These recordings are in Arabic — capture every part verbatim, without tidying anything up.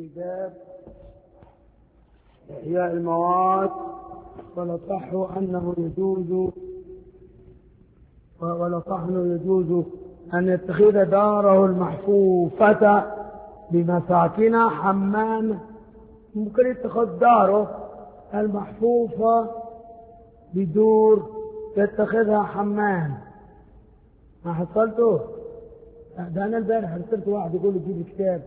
في باب إحياء المواد، ولصح أنه يجوز ولصح أنه يجوز أن يتخذ داره المحفوفة بمساكن حمام. ممكن يتخذ داره المحفوفة بدور يتخذها حمام. ما حصلته؟ ده أنا البارح رسلت واحد يقول لي جيب كتاب.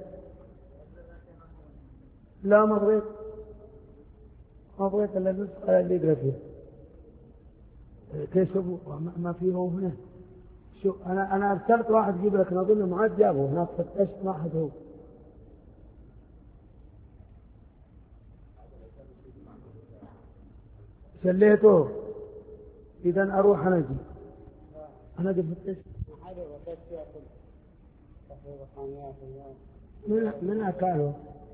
لا ما بغيت ما بغيت إلا نسخة اللي يقرأ فيها. كيف ما فيه هنا؟ شو أنا أنا أرسلت واحد يجيب لك، أظن معاد جابه هناك، فتشت واحد هو. شليته. إذا أروح أنا أجي أنا أجي فتش من من أكله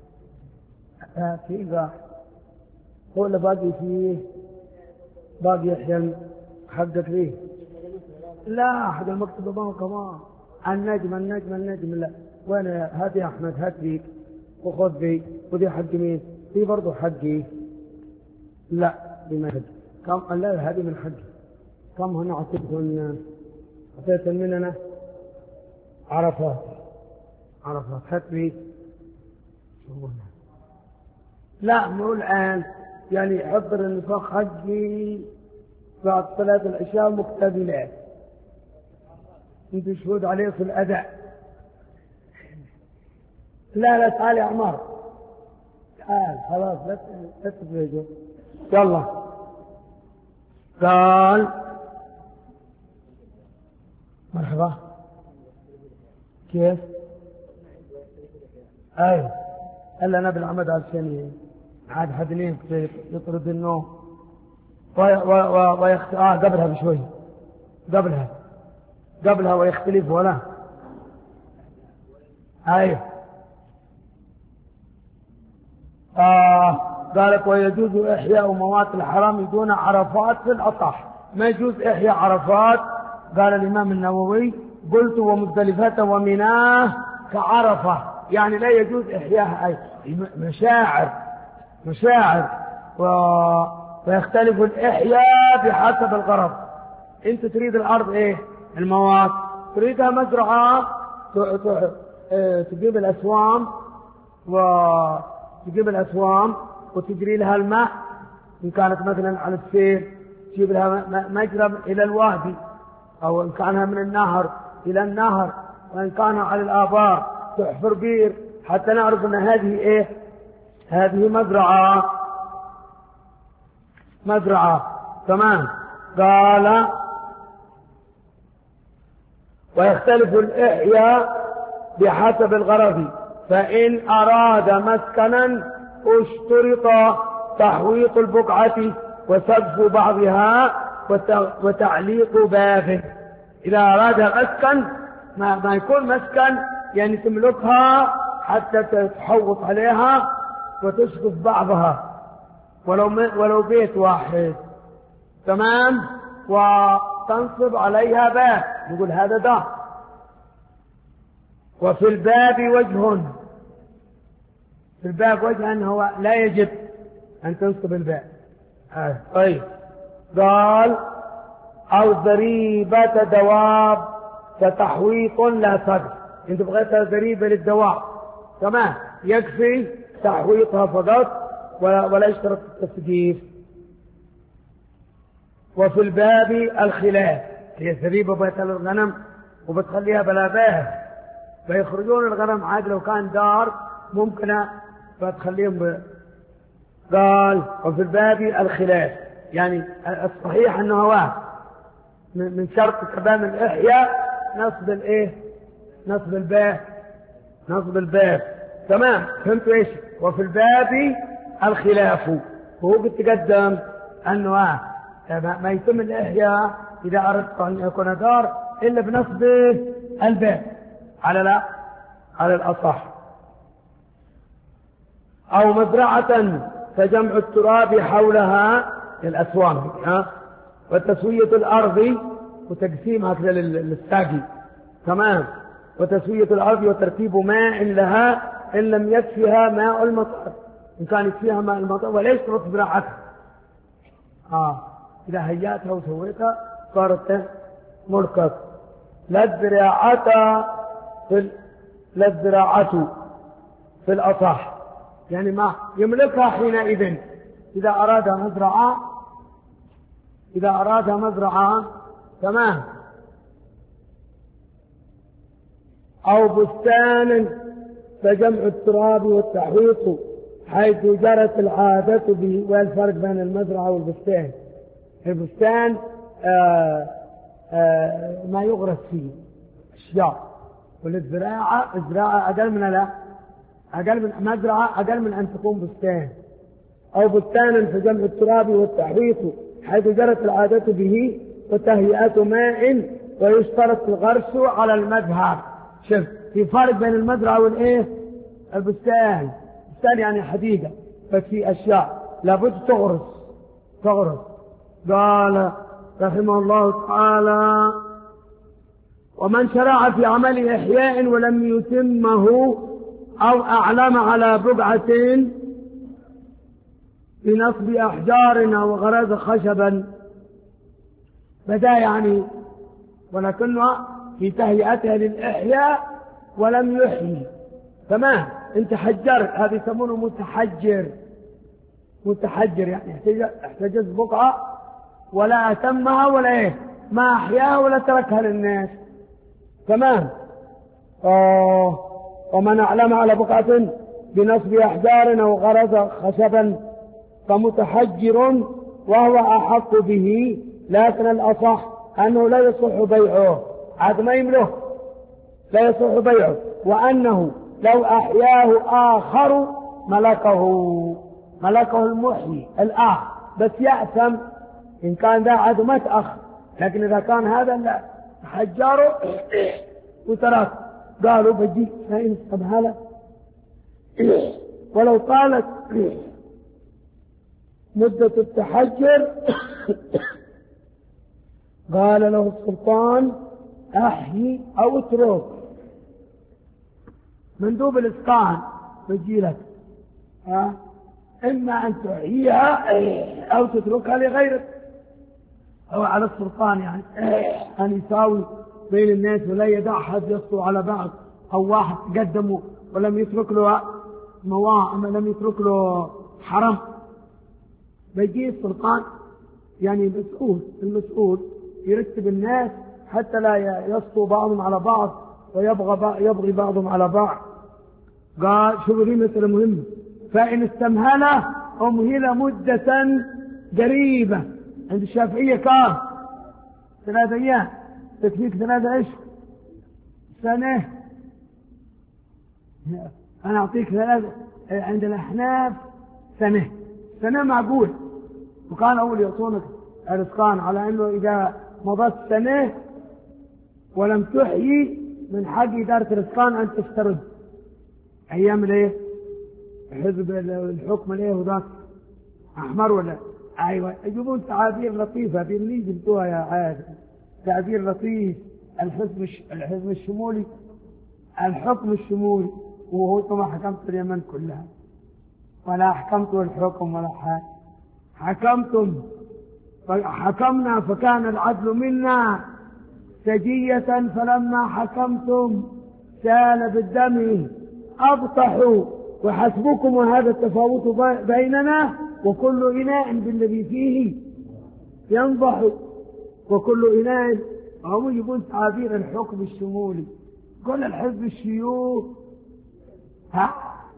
في ذا هو اللي باقي فيه، باقي يحيى حقك فيه. لا أحد المكتب ما كمان النجم النجم النجم لا وين هذه أحمد هات لي وخذ ذي ودي حق مين؟ دي برضو حقي. لا دي ما حقي. كم؟ لا هذه من حقي. كم هنا عطيتهن؟ عطيت من أنا عرفات عرفات هات لي. لا مو الآن يعني حضر النفاق حقي بعد ثلاث الأشياء مقتبلات. انت شهود عليه في الأداء. لا لا تعال يا عمار تعال خلاص لا تتفرجوا. يلا قال مرحبا كيف؟ اي الا انا بالعمد عشان عاد حدنين يطرد النوم ويخت... اه قبلها بشوي قبلها قبلها ويختلف ولا ايوه آه قالت ويجوز إحياء موات الحرام دون عرفات في الأصح. ما يجوز إحياء عرفات. قال الإمام النووي قلت ومزدلفة ومناه كعرفة، يعني لا يجوز إحياء أي مشاعر مشاعر و... ويختلف الإحياء بحسب الغرض. أنت تريد الأرض إيه؟ الموات. تريدها مزرعة تجيب الأسوام وتجيب الأسوام وتجري لها الماء. إن كانت مثلا على السير تجيب لها مجرى إلى الوادي، أو إن كانها من النهر إلى النهر، وإن كانها على الآبار تحفر بير حتى نعرف أن هذه إيه؟ هذه مزرعة مزرعة تمام. قال ويختلف الإحياء بحسب الغرض، فإن أراد مسكنا اشترط تحويط البقعة وسقف بعضها وتعليق بابه. إذا أراد مسكن ما, ما يكون مسكن يعني تملكها حتى تحوط عليها وتسقف بعضها ولو, ولو بيت واحد تمام، وتنصب عليها باب نقول هذا ده. وفي الباب وجه في الباب وجه أنه لا يجب أن تنصب الباب. آه. طيب قال أو ضريبة دواب كتحويط لا سقف. انت بغيتها ضريبة للدواب تمام، يكفي تحويطها فقط ولا, ولا يشترط التسقيف. وفي الباب الخلاف، هي ضريبة بيت الغنم وبتخليها بلا باب، فيخرجون الغنم عاد لو كان دار ممكن فتخليهم ب... قال وفي الباب الخلاف، يعني الصحيح انه هو من شرط تمام الإحياء نصب الايه؟ نصب الباب نصب الباب تمام. فهمتوا ايش؟ وفي الباب الخلاف، وهو قد تقدم انه ما يتم الإحياء اذا اردت ان يكون دار الا بنصب الباب على لا على الأصح. أو مزرعة فجمع التراب حولها الأسوام ها، وتسوية الأرض وتقسيمها للساقي تمام، وتسوية الأرض وترتيب ماء لها إن لم يكفيها ماء المطر، إن كان يكفيها ماء المطر وليس ترك زراعتها. آه إذا هيأتها وسويتها صارت ملكك. لا الزراعة في لا الزراعة في الأصح، يعني ما يملكها حينئذ إذا أراد مزرعة، إذا أراد مزرعة تمام، أو بستان فجمع التراب والتحويط حيث جرت العادة به. والفرق بين المزرعة والبستان، البستان آآ آآ ما يغرس فيه أشجار، والزراعة الزراعة أقل من لا أقل من مزرعة، أقل من أن تكون بستان. أو بستانا فجمع التراب والتحويط حيث جرت العادة به وتهيئة ماء ويشترط الغرس على المذهب. شوف في فرق بين المزرعة والإيه؟ البستان. البستان يعني حديقة، بس في أشياء لابد تغرس تغرس. قال رحمه الله تعالى: ومن شرع في عمل إحياء ولم يتمه أو أعلم على بقعة بنصب أحجار أو غرز خشبا، بدأ يعني ولكنه في تهيئتها للإحياء ولم يحيي. تمام، انت حجرت، هذا يسمونه متحجر. متحجر يعني احتجز بقعة ولا أتمها ولا ايه، ما أحياها ولا تركها للناس. تمام. آه ومن أعلم على بقعة بنصب أحجار أو غرز خشبا فمتحجر وهو أحق به، لكن الأصح أنه لا يصح بيعه، عاد ما يملك، لا يصح بيعه، وأنه لو أحياه آخر ملكه ملكه المحيي الآخر، بس يأثم إن كان ذا عاد ما تأخر. لكن إذا كان هذا لا حجاره وترك، قالوا بجي فإن استبهله ولو طالت مدة التحجر قال له السلطان: أحيي أو اترك. مندوب الإسقان بيجي لك ها، إما أن تحييها أو تتركها لغيرك، أو على السلطان يعني أن يساوي بين الناس ولا يدع أحد يسطو على بعض، أو واحد تقدمه ولم يترك له مواء أما لم يترك له حرم. بيجي السلطان يعني المسؤول المسؤول يرتب الناس حتى لا يسطو بعضهم على بعض ويبغى يبغي بعضهم على بعض. قال شوفوا دي مسألة مهمة: فإن استمهله أمهل مدة قريبة. عند الشافعية كام؟ ثلاثة أيام، تكفيك ثلاثة أشهر، سنة. أنا أعطيك ثلاثة. عند الأحناف سنة، سنة معقول. وكان أول يعطونك الإسقان على أنه إذا مضت سنة ولم تحيي من حق إدارة الإسقان أن تفترض. أيام ليه حزب الحكم ليه وذاك أحمر ولا أيوة، يجيبون تعابير لطيفة باللي جبتوها يا عاد، تعبير لطيف. الحزب الحزب الشمولي، الحكم الشمولي، وهو ما حكمت اليمن كلها ولا حكمت الحكم ولا حاجة. حكمتم حكمنا فكان العدل منا سجية، فلما حكمتم سال بالدم أبطحوا، وحسبكم وهذا التفاوت بيننا، وكل إناء بالذي فيه ينضح، وكل إناء. هم يقول تعابير الحكم الشمولي، كل الحزب الشيوخ ها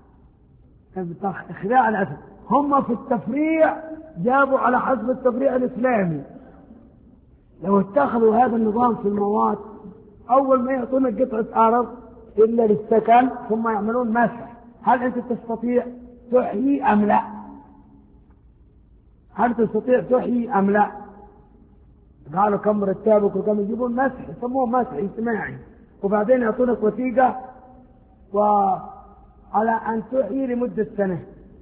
اخذاء الأسد. هم في التفريع جابوا على حسب التفريع الإسلامي. لو اتخذوا هذا النظام في المواد، أول ما يعطونك قطعة أرض إلا للسكن ثم يعملون مسح، هل أنت تستطيع تحيي أم لا؟ هل تستطيع تحيي أم لا؟ قالوا كم مرتبك وكم، يجيبون مسح يسموه مسح اجتماعي، وبعدين يعطونك وثيقة وعلى أن تحيي لمدة سنة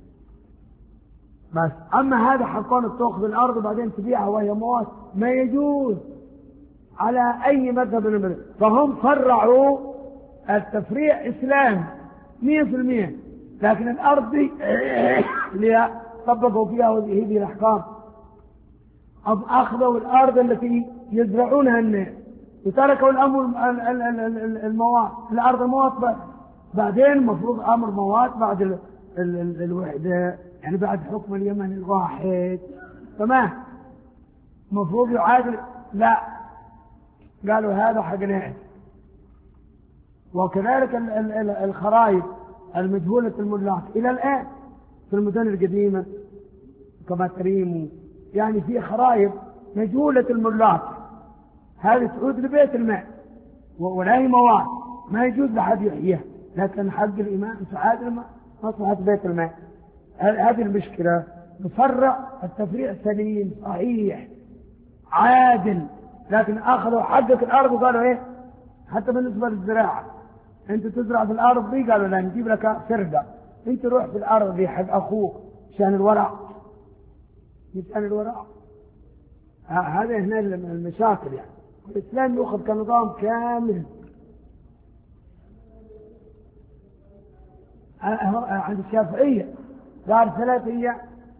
بس. أما هذا حقون تأخذ الأرض وبعدين تبيعها وهي مواد، ما يجوز على أي مذهب من المذهب. فهم فرعوا التفريع إسلام، مية في المية. لكن الأرض دي اللي طبقوا فيها هذه الأحكام أخذوا الأرض التي يزرعونها الناس وتركوا الأمر المواد الأرض مواد. بعدين مفروض أمر مواد بعد ال ال ال الوحدة، يعني بعد حكم اليمن الواحد. تمام. مفروض يعادل. لا، قالوا هذا حق ناس. وكذلك الخرائط المجهولة الملاك إلى الآن في المدن القديمة كما تريموا، يعني في خرائط مجهولة الملاك، هذه تعود لبيت المال ولا هي مواد، ما يجوز لحد يحييها، لكن حق الإمام تعادل مصلحة بيت المال. هذه المشكلة. نفرع التفريع سليم صحيح عادل، لكن أخذوا حقك الأرض وقالوا إيه حتى بالنسبة للزراعة، أنت تزرع في الأرض دي، قالوا لا نجيب لك سرقة، أنت روح في الأرض دي حق أخوك عشان الورع، عشان الورع. هذا هنا المشاكل. يعني الإسلام يأخذ كنظام كامل. عند الشافعية قال ثلاثة أيام،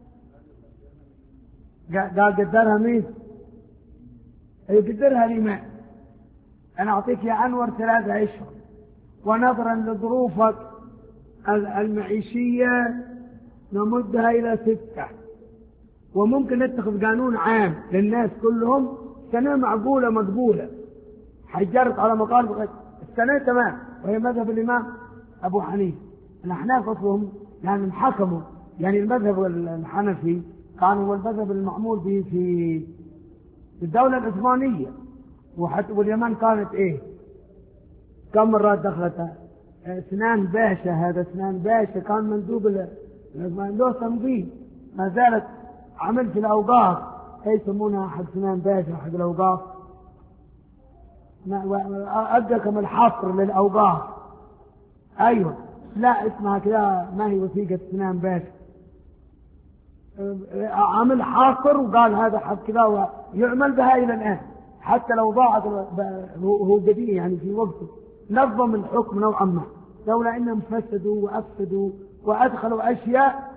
قال قدرها مين؟ يقدرها الإمام. أنا أعطيك يا أنور ثلاثة أشهر، ونظرا لظروفك المعيشية نمدها إلى ستة، وممكن نتخذ قانون عام للناس كلهم، سنة معقولة مقبولة. حجرت على مقال السنة تمام، وهي مذهب الإمام أبو حنيفة. الأحناف أصلهم يعني انحكموا، يعني المذهب الحنفي كان هو المذهب المعمول به في الدولة العثمانية، وحتى واليمن كانت إيه كم مرات دخلتها. سنان باشا، هذا سنان باشا كان مندوب له تنظيم، ما زالت عمل في الأوقاف، يسمونها حق سنان باشا حق الأوقاف، أدى كم الحصر للأوقاف. أيوة، لا اسمها كذا، ما هي وثيقة سنان باشا، عمل حاصر وقال هذا حق كذا، ويعمل بها إلى الآن حتى لو ضاعت. هو قديم يعني في وقته نظم الحكم نوعا ما، لولا انهم فسدوا وافسدوا وادخلوا اشياء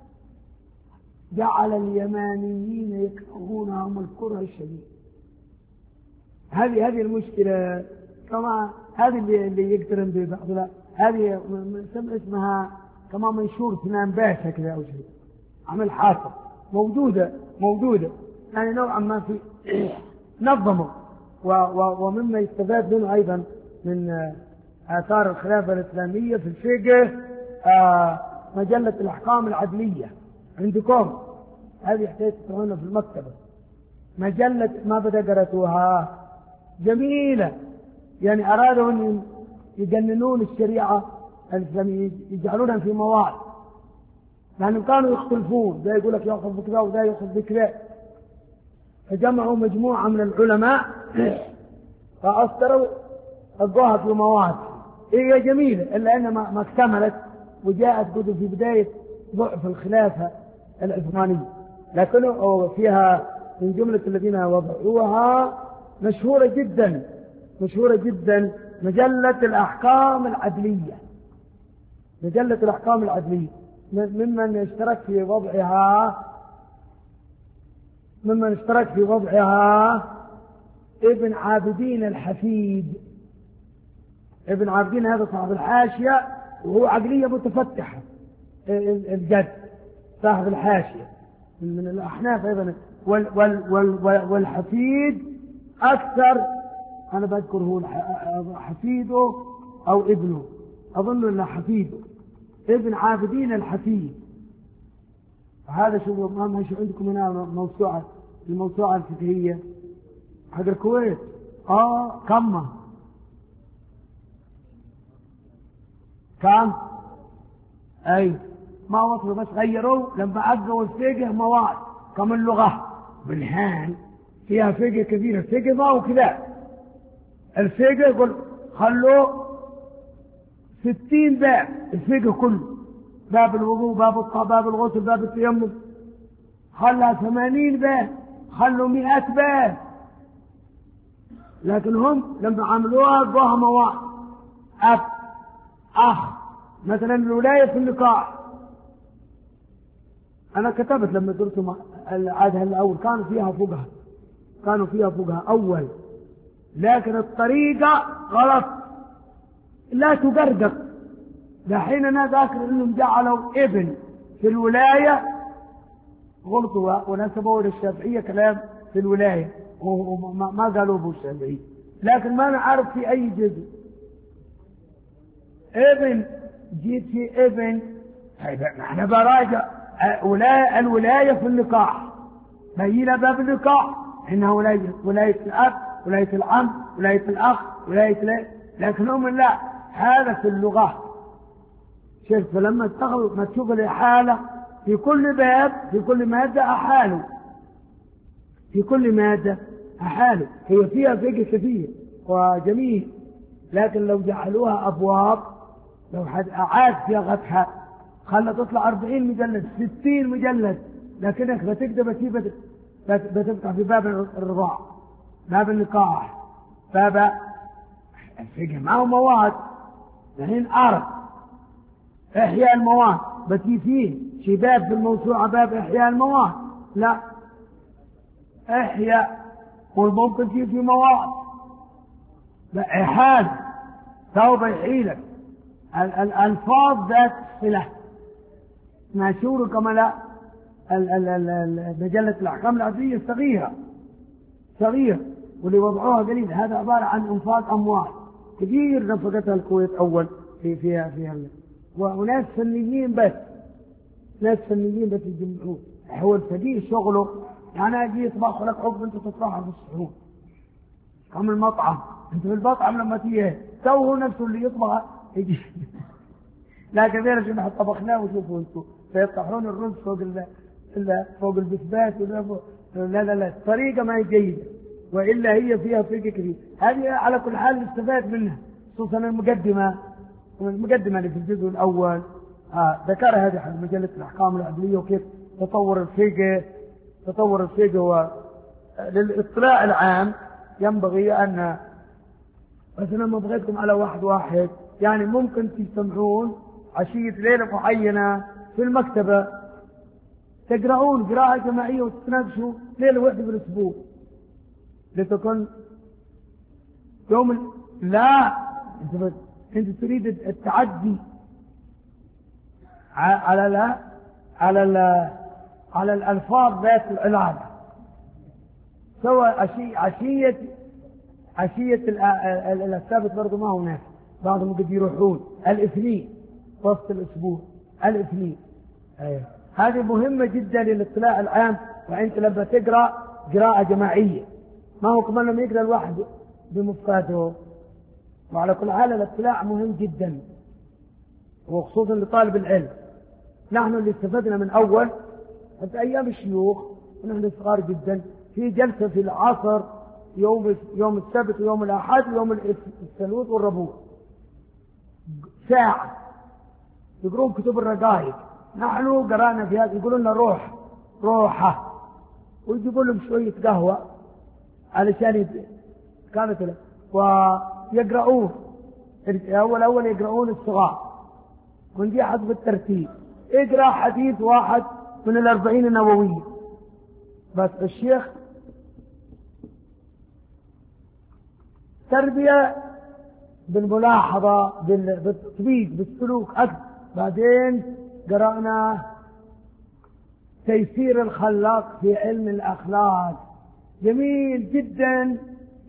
جعل اليمانيين يكرهونهم الكره الشديد. هذه هذه المشكله. كما هذه اللي, اللي يقترن ببعض، هذه اسمها كما منشور سنان باشا كذا او شيء، عمل حاصر موجوده موجوده يعني نوعا ما في نظموا. ومما يستفاد منه أيضا من آثار الخلافة الإسلامية في الفقه مجلة الأحكام العدلية عندكم، هذه احتاج تقرأونها في المكتبة. مجلة ما بدأ قرأتوها، جميلة. يعني أرادوا أن يجننون الشريعة الإسلامية، يجعلونها في مواد، لأنهم كانوا يختلفون، ده يقول لك يأخذ بكذا وده يأخذ بكذا. فجمعوا مجموعة من العلماء فأصدروا الظاهر في مواد هي جميلة، إلا أنها ما اكتملت، وجاءت كتب في بداية ضعف الخلافة العثمانية، لكن فيها من جملة الذين وضعوها مشهورة جدا مشهورة جدا مجلة الأحكام العدلية. مجلة الأحكام العدلية ممن اشترك في وضعها ممن اشترك في وضعها ابن عابدين الحفيد. ابن عابدين هذا صاحب الحاشية، وهو عقلية متفتحة الجد، صاحب الحاشية من الأحناف أيضا. وال وال وال والحفيد أكثر، أنا بذكر هو حفيده أو ابنه، أظن أنه حفيده، ابن عابدين الحفيد. هذا شو ما شو عندكم هنا موسوعة الموسوعة الفقهية حق الكويت. آه كم كم أي ما وصلوا، بس غيروا لما عقوا الفقه مواد كم اللغة بالهان فيها فقه كثير. الفقه ما هو كذا، الفقه يقول خلوه ستين باب، الفقه كله، باب الوضوء، باب الطهارة، باب الغسل، باب التيمم، خلها ثمانين باب، خلوا مئة باب. لكن هم لما عملوها ضوها مواد، أب أخ مثلا الولاية في النكاح، أنا كتبت لما درت العادة الأول كانوا فيها فقهاء، كانوا فيها فقهاء أول، لكن الطريقة غلط، لا تقرقر. دحين أنا ذاكر إنهم جعلوا ابن في الولاية، غلطوا ونسبوا للشافعية كلام في الولاية وما قالوا ابو الشافعي، لكن ما نعرف في أي جزء ابن جيت في ابن. طيب نحن براجع الولاية في النكاح، بينا باب النكاح إنها ولاية، ولاية الأب، ولاية العم، ولاية الأخ، ولاية لا، لكنهم لا، هذا في اللغة. شوف فلما تغلط ما تشوف الإحالة في كل باب، في كل مادة أحاله، في كل مادة أحاله، هي فيها فقه كثير وجميل، لكن لو جعلوها أبواب، لو حد أعاد صياغتها خلى تطلع أربعين مجلد ستين مجلد، لكنك بتقدر بتبقى بتبقى في باب الرضاع، باب النكاح، باب الفقه معه مواد. الحين أعرف إحياء المواد بتي فيه شي باب في الموسوعة باب إحياء المواد، لا إحياء والممكن فيه في مواد إحال توبة يحيلك الألفاظ ذات صلة مشهور كما لا مجلة الأحكام العدلية صغيرة صغيرة واللي وضعوها قليل، هذا عبارة عن انفاق أموال كثير نفقتها الكويت أول في فيها فيها وناس فنيين بس، ناس فنيين بس يجمعون. هو الفقيه شغله يعني أجي يطبخ لك عقب أنت تطبخها في الصحون كم المطعم، أنت في المطعم لما تيجي سووا نفسه اللي يطبخ يجي لا كثير شو نحن طبخناه وشوفوا أنتم فيطحون الرز فوق ال فوق البسبات لا لا لا الطريقة ما هي جيدة، وإلا هي فيها فقه كثير. هذه على كل حال نستفاد منها، خصوصا المقدمة المقدمة اللي في الجزء الأول آه ذكرها هذه حق مجلة الأحكام العدلية وكيف تطور الفقه تطور الفقه. وللاطلاع العام ينبغي أن مثلا ما بغيتكم على واحد واحد، يعني ممكن تجتمعون عشية ليلة معينة في المكتبة تقرؤون قراءة جماعية وتتناقشوا ليلة واحدة في الأسبوع لتكون يوم. لا أنت أنت تريد التعدي على لا على ال على الألفاظ ذات العلاقة، سواء عشية عشية عشية الثابت برضو ما هو ناس، بعضهم قد يروحون الاثنين وسط الأسبوع الاثنين. أيه. هذه مهمة جدا للاطلاع العام، وأنت لما تقرأ قراءة جماعية ما هو كمان لما يقرأ الواحد بمفراده. وعلى كل حال الاطلاع مهم جدا وخصوصا لطالب العلم. نحن اللي استفدنا من أول حتى أيام الشيوخ ونحن صغار جدا في جلسة في العصر يوم يوم السبت ويوم الأحد ويوم الثلاث والربوع ساعة يقرون كتب الرقائق، نحن قرأنا في هذا يقولون لنا روح روحة ويجيبوا لهم شوية قهوة علشان كانت له ويقرؤون أول أول يقرؤون الصغار ونجي حسب الترتيب اقرأ حديث واحد من الأربعين النووية بس. الشيخ تربية بالملاحظة بالتطبيق بالسلوك أكثر. بعدين قرأنا تيسير الخلاق في علم الأخلاق جميل جدا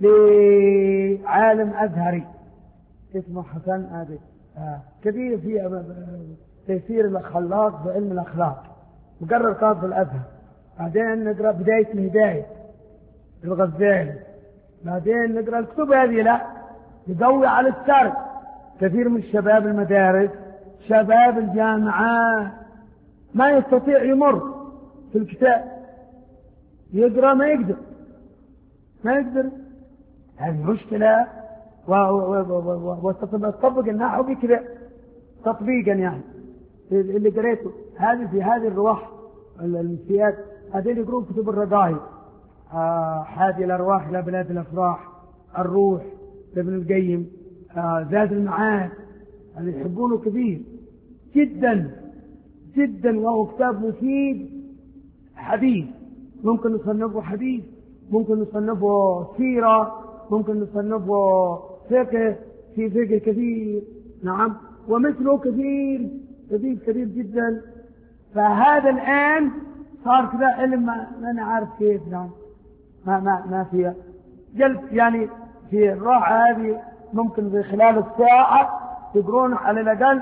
لعالم أزهري اسمه حسن هذا آه. كثير في تيسير الخلاق في علم الأخلاق مقرر كان في الأزهر. بعدين نقرأ بداية الهداية الغزالي. بعدين نقرأ الكتب هذه لا يقوي على السرد. كثير من الشباب المدارس شباب الجامعات ما يستطيع يمر في الكتاب يقرأ ما يقدر ما يقدر هذه مشكلة. وتطبق النحو بكذا تطبيقا يعني اللي قريته هذه في هذه الرواح المسيات هذين يقرون كتب الرقائق آه حادي الأرواح إلى بلاد الأفراح الروح لابن القيم آه زاد المعاد اللي يحبونه كثير جدا جدا، وهو كتاب مفيد حديث. ممكن نصنفه حديث، ممكن نصنفه سيرة، ممكن نصنفه فقه، في فقه كثير. نعم، ومثله كثير كثير كثير جدا. فهذا الآن صار كذا علم ما, ما أنا عارف كيف. نعم، ما ما ما فيها جلب يعني. في الراحة هذه ممكن في خلال الساعة تقرون على الأقل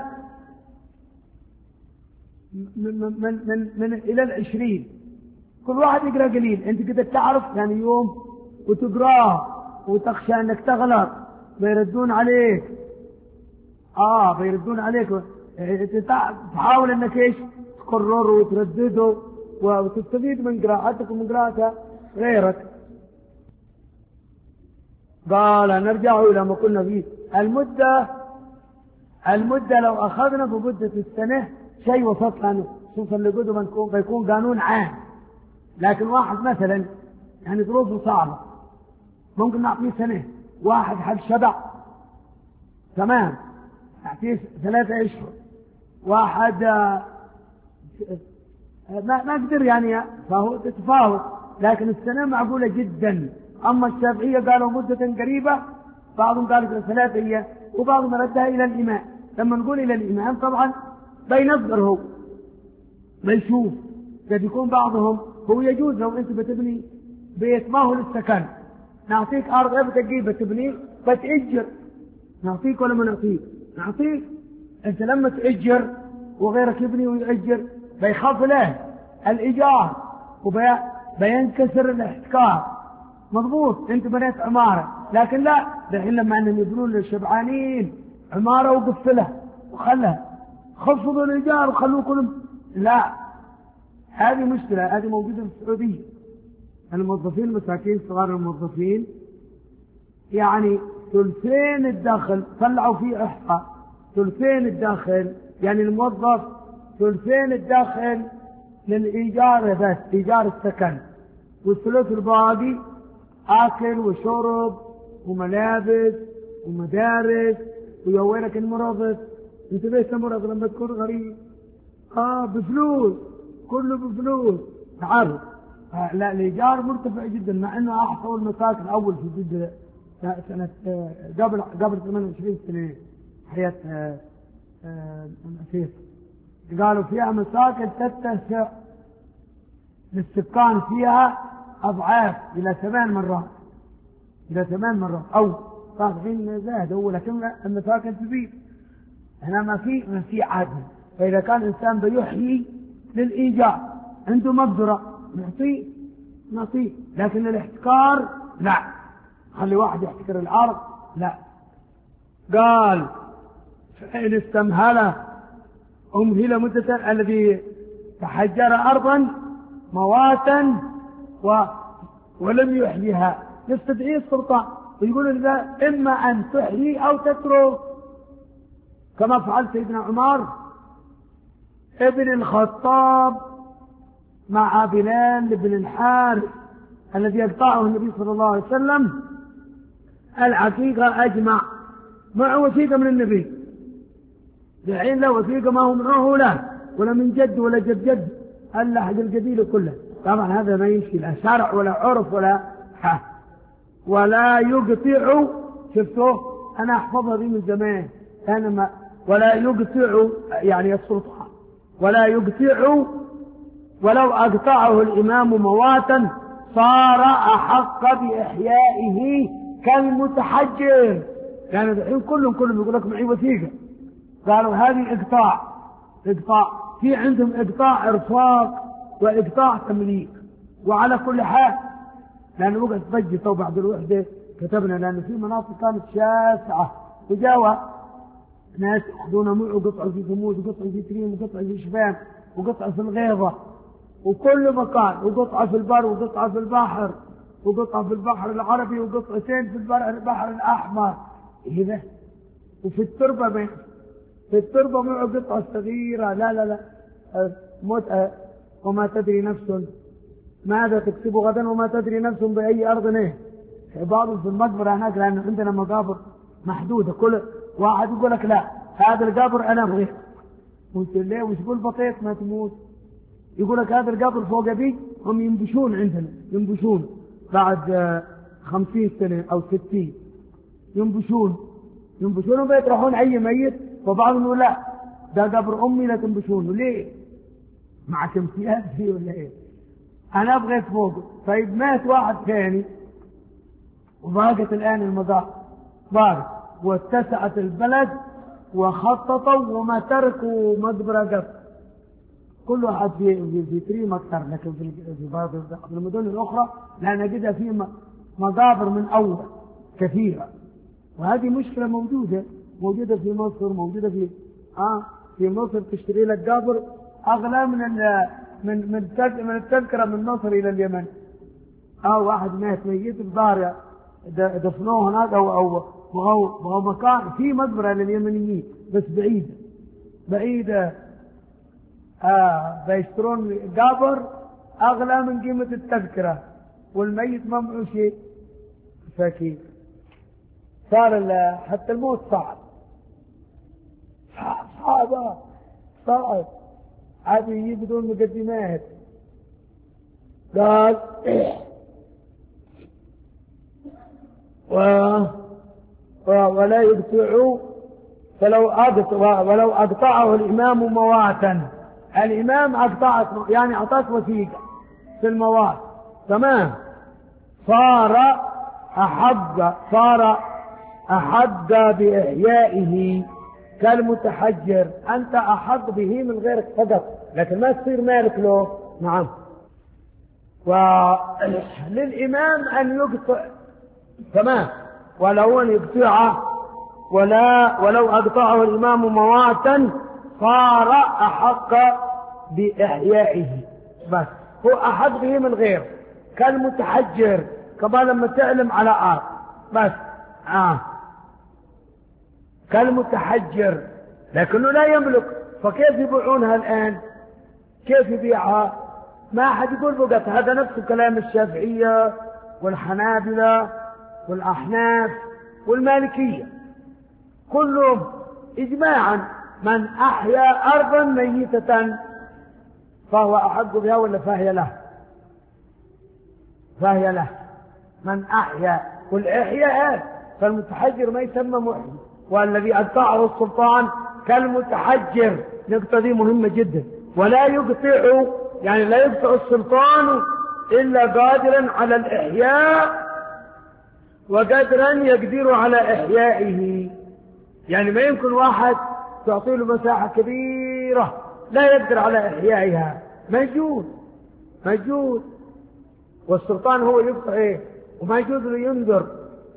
من, من, من, من, من إلى العشرين، كل واحد يقرأ قليل. أنت كده تعرف يعني يوم وتقراه وتخشى أنك تغلط، بيردون عليك. آه بيردون عليك، تحاول أنك إيش تكرر وتردده وتستفيد من قراءتك ومن قراءة غيرك. قال نرجع إلى ما قلنا فيه. المدة المدة لو أخذنا بمدة السنة شيء وسط، لأنه خصوصا اللي قدوا بيكون قانون عام. لكن واحد مثلا يعني ظروفه صعبة ممكن نعطيه سنة. واحد حد شبع تمام نعطيه ثلاثة أشهر. واحد ما ما قدر يعني، فهو تتفاوت، لكن السنة معقولة جدا. أما الشافعية قالوا مدة قريبة، بعضهم قالوا ثلاثة أيام، وبعضهم ردها إلى الإمام. لما نقول إلى الإمام طبعا بينظر هو بيشوف. قد يكون بعضهم هو يجوز لو أنت بتبني بيت ما هو للسكن، نعطيك أرض أبتقي بتبني بتأجر، نعطيك ولا ما نعطيك؟ نعطيك. أنت لما تأجر وغيرك يبني ويأجر بيخاف له الإيجار وبينكسر الاحتكار. مضبوط، أنت بنيت عمارة، لكن لا دحين لما أنهم يبنون للشبعانين عمارة وقفلها وخلها، خفضوا الإيجار وخلوه كلهم. لا، هذه مشكلة، هذه موجودة في السعودية. الموظفين المساكين صغار الموظفين يعني ثلثين الدخل، طلعوا فيه إحصاء، ثلثين الدخل يعني الموظف ثلثين الدخل للإيجار بس، إيجار السكن، والثلث الباقي آكل وشرب وملابس ومدارس ويوينك المرض. انت ليش تمرض لما تكون غريب؟ اه بفلوس، كله بفلوس. تعرف آه لا، الإيجار مرتفع جدا، مع انه احصوا المساكن اول في جدة سنة آه قبل قبل ثمانية وعشرين سنة حياة آه آه الأسيس، قالوا فيها مساكن تتسع للسكان فيها أضعاف إلى ثمان مرات، إلى ثمان مرات أو طابعين زاد هو، لكن المساكن تزيد. هنا ما في ما في عدل. فإذا كان الإنسان بيحيي للإيجار عنده مقدرة نعطيه نعطيه، لكن للاحتكار لا، خلي واحد يحتكر الأرض لا. قال فإن استمهله أمهل مدة الذي تحجر أرضا مواتا و... ولم يحييها يستدعي السلطان ويقول له إما أن تحيي أو تترك، كما فعل سيدنا عمر ابن الخطاب مع بلال بن الحارث الذي يقطعه النبي صلى الله عليه وسلم العقيقة أجمع مع وثيقة من النبي، دحين له وثيقة ما هو معه له ولا من جد ولا جد جد ألا حق القبيلة كلها. طبعا هذا ما يمشي، لا شرع ولا عرف ولا ها. ولا يقطع، شفتوه أنا أحفظها دي من زمان أنا ما. ولا يقطع يعني السلطان، ولا يقطع ولو أقطعه الإمام مواتا صار أحق بإحيائه كالمتحجر. يعني الحين كلهم كلهم يقول لك معي وثيقة، قالوا هذه إقطاع إقطاع في عندهم إقطاع إرفاق وإقطاع تمليك. وعلى كل حال لأنه وقت فجته بعد الوحدة كتبنا، لأن في مناطق كانت شاسعة وجاوا ناس يأخذون معه قطعة في ثمود وقطعة في تريم وقطعة في شبان وقطعة في الغيظة وكل مكان، وقطعة في البر وقطعة في البحر وقطعة في البحر العربي وقطعتين في البحر الأحمر. إيه ده؟ وفي التربة بين في التربة معه قطعة صغيرة. لا لا لا موت. وما تدري نفس ماذا تكسب غدا وما تدري نفس بأي أرض ايه. بعضهم في المقبرة هناك، لأن عندنا مقابر محدودة، كل واحد يقول لك لا هذا القبر أنا أبغيه قلت له وش يقول بطيط ما تموت؟ يقول لك هذا القبر فوق أبي هم ينبشون عندنا، ينبشون بعد خمسين سنة أو ستين ينبشون ينبشون وبيطرحون أي ميت، وبعضهم يقول لا ده قبر أمي لا تنبشونه. ليه؟ معكم سياسي ولا إيه؟ أنا بغيت فوقه. طيب مات واحد ثاني وضاقت الآن المضاق ضاقت واتسعت البلد وخططوا وما تركوا مقبرة قبر. كل واحد في في تريم أكثر، لكن في في بعض المدن الأخرى لا نجدها في مقابر من أول كثيرة. وهذه مشكلة موجودة موجودة في مصر، موجودة في آه في مصر تشتري لك قبر أغلى من من من من التذكرة من مصر إلى اليمن. أو واحد مات ميت بضارع دفنوه هناك أو أو بغوا بغوا مكان في مقبرة لليمنيين بس بعيدة بعيدة آه بيشترون قبر أغلى من قيمة التذكرة والميت ما معه شيء. فكيف صار حتى الموت صعب صعب صعب صعب عاد يجي بدون مقدمات. قال و... ولا يقطعوا فلو أقطع ولو أقطعه الإمام مواتا. الإمام أقطعت يعني أعطاك وثيقة في الموات تمام، صار أحق صار أحق بإحيائه كالمتحجر. أنت أحق به من غيرك فقط، لكن ما تصير مالك له. نعم. وللإمام أن يقطع تمام، ولو أن يقطعه ولا ولو أقطعه الإمام مواتا صار أحق بإحيائه. بس هو أحق به من غيره كالمتحجر، كما لما تعلم على آر بس آه كالمتحجر، لكنه لا يملك. فكيف يبيعونها الآن؟ كيف يبيعها؟ ما أحد يقول بقت. هذا نفس كلام الشافعية والحنابلة والأحناف والمالكية كلهم إجماعا من أحيا أرضا ميتة فهو أحق بها ولا فهي له؟ فهي له من أحيا. والإحياء فالمتحجر ما يسمى محيي، والذي أقطعه السلطان كالمتحجر. نقطة دي مهمة جدا. ولا يقطع يعني لا يقطع السلطان إلا قادرا على الإحياء وقدرا يقدر على إحيائه. يعني ما يمكن واحد تعطي له مساحة كبيرة لا يقدر على إحيائها، موجود موجود والسلطان هو يقطع إيه وما يجوز له ينذر.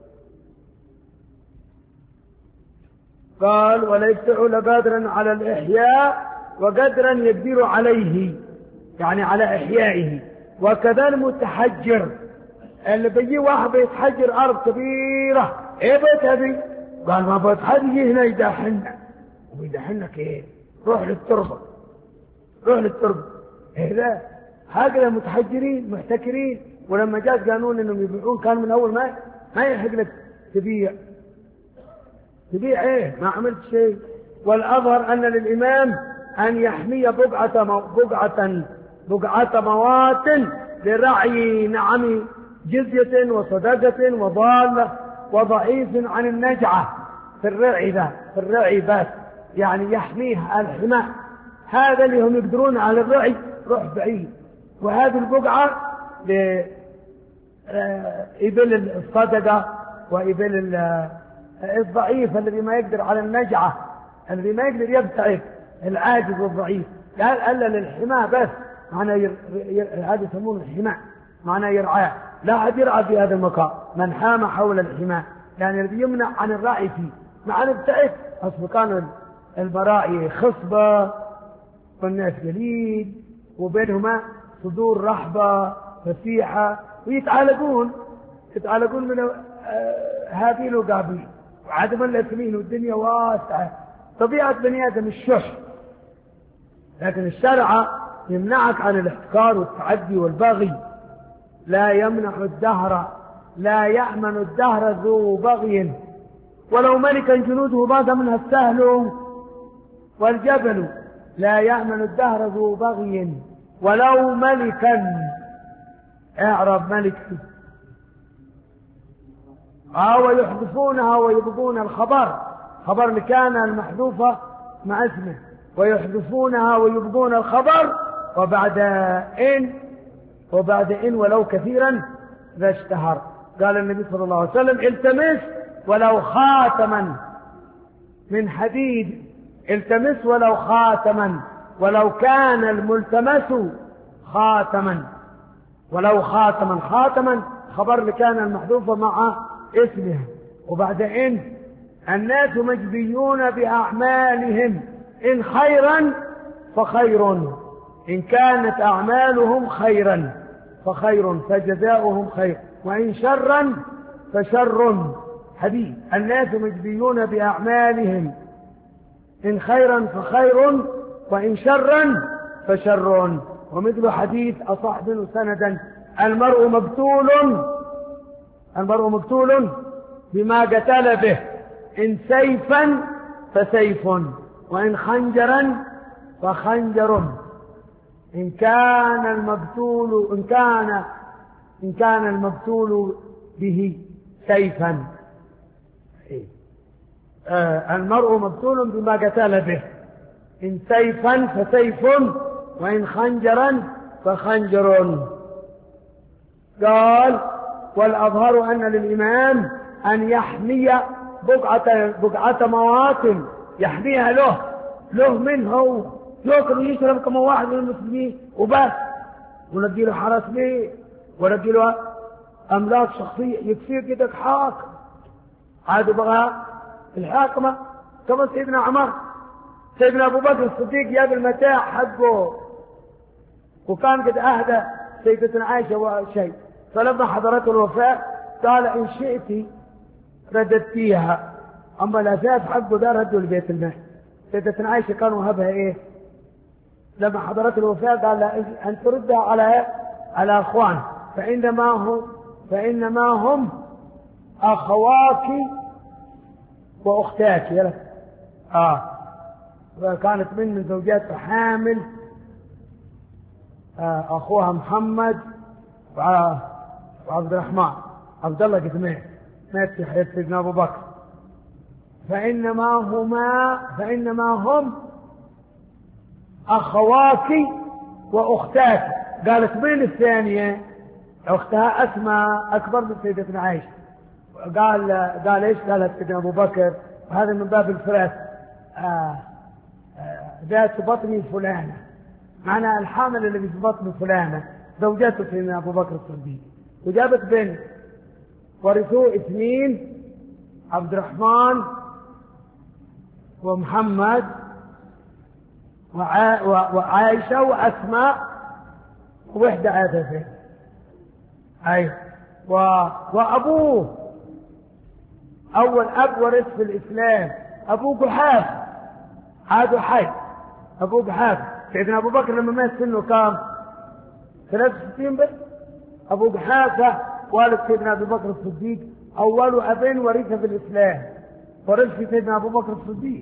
قال ولا يقطع قادرا على الإحياء وقدرا يقدر عليه يعني على إحيائه. وكذا المتحجر اللي بيجي واحد بيتحجر أرض كبيرة، إيه بتبي؟ قال ما بتحجي هنا يدحنا. ويدحنا كيف؟ روح للتربة روح للتربة. إيه ذا؟ هكذا متحجرين محتكرين. ولما جاء قانون إنهم يبيعون كان من أول ما ما يحق لك تبيع تبيع إيه؟ ما عملت شيء. والأظهر أن للإمام أن يحمي بقعة بقعة بقعة موات لرعي نعم جزية وصدقة وضالة وضعيف عن النجعة في الرعي ذا في الرعي بس يعني يحميها الحماء. هذا اللي هم يقدرون على الرعي روح بعيد. وهذه البقعة لإبل الصدقة وإبل الضعيف الذي ما يقدر على النجعة الذي ما يقدر يبتعد العاجز والضعيف. قال ألا للحماء بس معناه ير... ير... هذا يسمونه الحماء معناه يرعاه. لا أحد يرعى في هذا المكان. من حام حول الحماء يعني الذي يمنع عن الرعي فيه مع نبتعد. أصل كان المرائي خصبة والناس قليل وبينهما صدور رحبة فسيحة ويتعالقون يتعالقون من هابيل وقابيل وعدم الاثنين والدنيا واسعة. طبيعة بني آدم الشح، لكن الشرع يمنعك عن الاحتكار والتعدي والبغي. لا يمنع الدهر لا يأمن الدهر ذو بغي ولو ملكا جنوده ضاد منها السهل والجبل. لا يأمن الدهر ذو بغي ولو ملكا. اعرب ملكا. أو يحذفونها ويبقون الخبر، خبر لكان المحذوفة مع اسمه، ويحذفونها ويبقون الخبر وبعد إن وبعد إن ولو كثيرا ذا اشتهر. قال النبي صلى الله عليه وسلم التمس ولو خاتما من حديد، التمس ولو خاتما، ولو كان الملتمس خاتما، ولو خاتما. خاتما خبر لكان المحذوفة مع اسمها وبعد إن. الناس مجزيون بأعمالهم، إن خيرا فخير، إن كانت أعمالهم خيرا فخير فجزاؤهم خير، وإن شرا فشر. حديث الناس مجزيون بأعمالهم، إن خيرا فخير وإن شرا فشر. ومثل حديث أصح منه سندا المرء مقتول المرء مقتول بما قتل به، إن سيفا فسيف وإن خنجرا فخنجر، إن كان المقتول إن كان إن كان المقتول به سيفا. آه المرء مقتول بما قتل به، إن سيفا فسيف وإن خنجرا فخنجر. قال والأظهر أن للإمام أن يحمي بقعة بقعة مواطن يحميها له له منه، يأكل ويشرب كما واحد من المسلمين وبس، ونجي له حرس بيه ونجي له أملاك شخصية يكفيه كده حاكم. عاد بقى الحاكمة كما سيدنا عمر، سيدنا أبو بكر الصديق جاب المتاع حقه وكان قد أهدى سيدتنا عائشة وشيء، فلما حضرته الوفاة قال إن شئت رددتيها، أما الأساس حقه ده رده لبيت المال. سيدتنا عائشة كان وهبها إيه لما حضرت الوفاة؟ قال أن تردها على على أخوان، فإنما هم فإنما هم أخواك وأختاك. يلا آه وكانت من من زوجات حامل آه أخوها محمد وعبد الرحمن عبد الله قد مات مات في حياة سيدنا أبو بكر. فإنما هما فإنما هم أخواك وأختاك. قالت مين الثانية؟ أختها أسماء أكبر من سيدتنا عائشة. قال قال إيش؟ قالت سيدنا أبو بكر، وهذا من باب الفراس، آه آه ذات بطن فلانة، معنى الحامل اللي في بطن فلانة زوجته سيدنا أبو بكر الصديق. وجابت بنت ورثوه اثنين، عبد الرحمن ومحمد وع... وعائشة وأسماء ووحدة عاثفة. أي و... وأبوه أول أب ورث في الإسلام أبوه قحاف، عادوا حي أبوه قحاف. سيدنا أبو بكر لما مات سنه كام؟ ثلاثة وستين بس. أبو قحافة والد سيدنا أبو بكر الصديق أول أبين ورثة في الإسلام، ورث في سيدنا أبو بكر الصديق.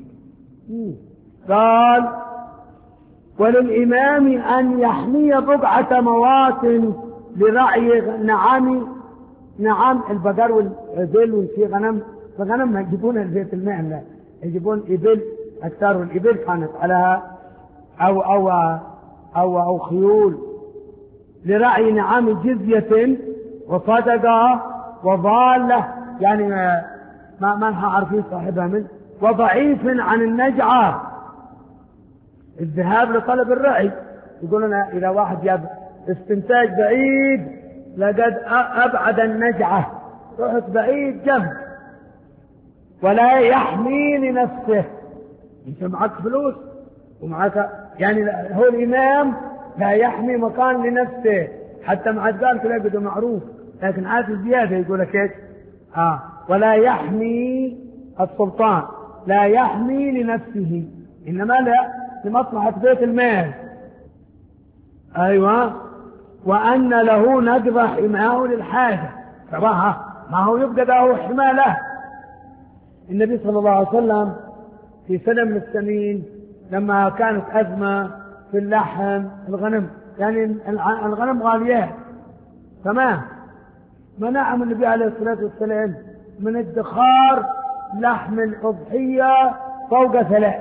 قال وللإمام أن يحمي بقعة مواطن لرعي نعم نعم البقر والإبل وفي غنم، فغنم ما يجيبونها لبيت المال، لا يجيبون إبل أكثر، والإبل كانت على أو أو أو أو خيول لرعي نعم جزية وصدقة وضالة، يعني ما ما ما عارفين صاحبها من، وضعيف عن النجعة الذهاب لطلب الرعي. يقول لنا إذا واحد جاب استنتاج بعيد لقد أبعد النجعة، رحت بعيد جنب، ولا يحمي لنفسه. أنت معك فلوس ومعك، يعني هو الإمام لا يحمي مكان لنفسه، حتى مع الدار تلاقيه معروف، لكن عاد زيادة يقول لك ايش؟ آه ولا يحمي السلطان، لا يحمي لنفسه، إنما لا لمصلحة بيت المال. أيوة. وأن له نقض حماه للحاجة، صراحة ما هو يبقى له حماه له. النبي صلى الله عليه وسلم في سنة من السنين لما كانت أزمة في اللحم الغنم، يعني الغنم غاليات تمام، منعهم النبي عليه الصلاة والسلام من ادخار لحم الأضحية فوق ثلاث.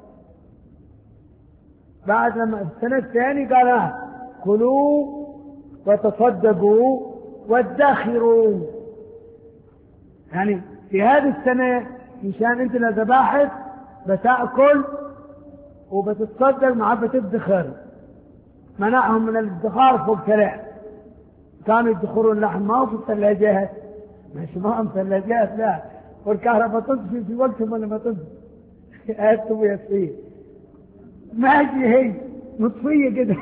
بعد لما السنة الثانية قال كلوا وتصدقوا وادخروا، يعني في هذه السنة مشان انت لو ذبحت بتأكل وبتتصدق مع بتدخر. منعهم من الادخار فوق ثلاث. كانوا يدخرون اللحم ما في الثلاجات، مش ما هم ثلاجات لا، والكهرباء تطفي في وقت ما لما تطفي أتوا يصير ماشي هي مطفية كده.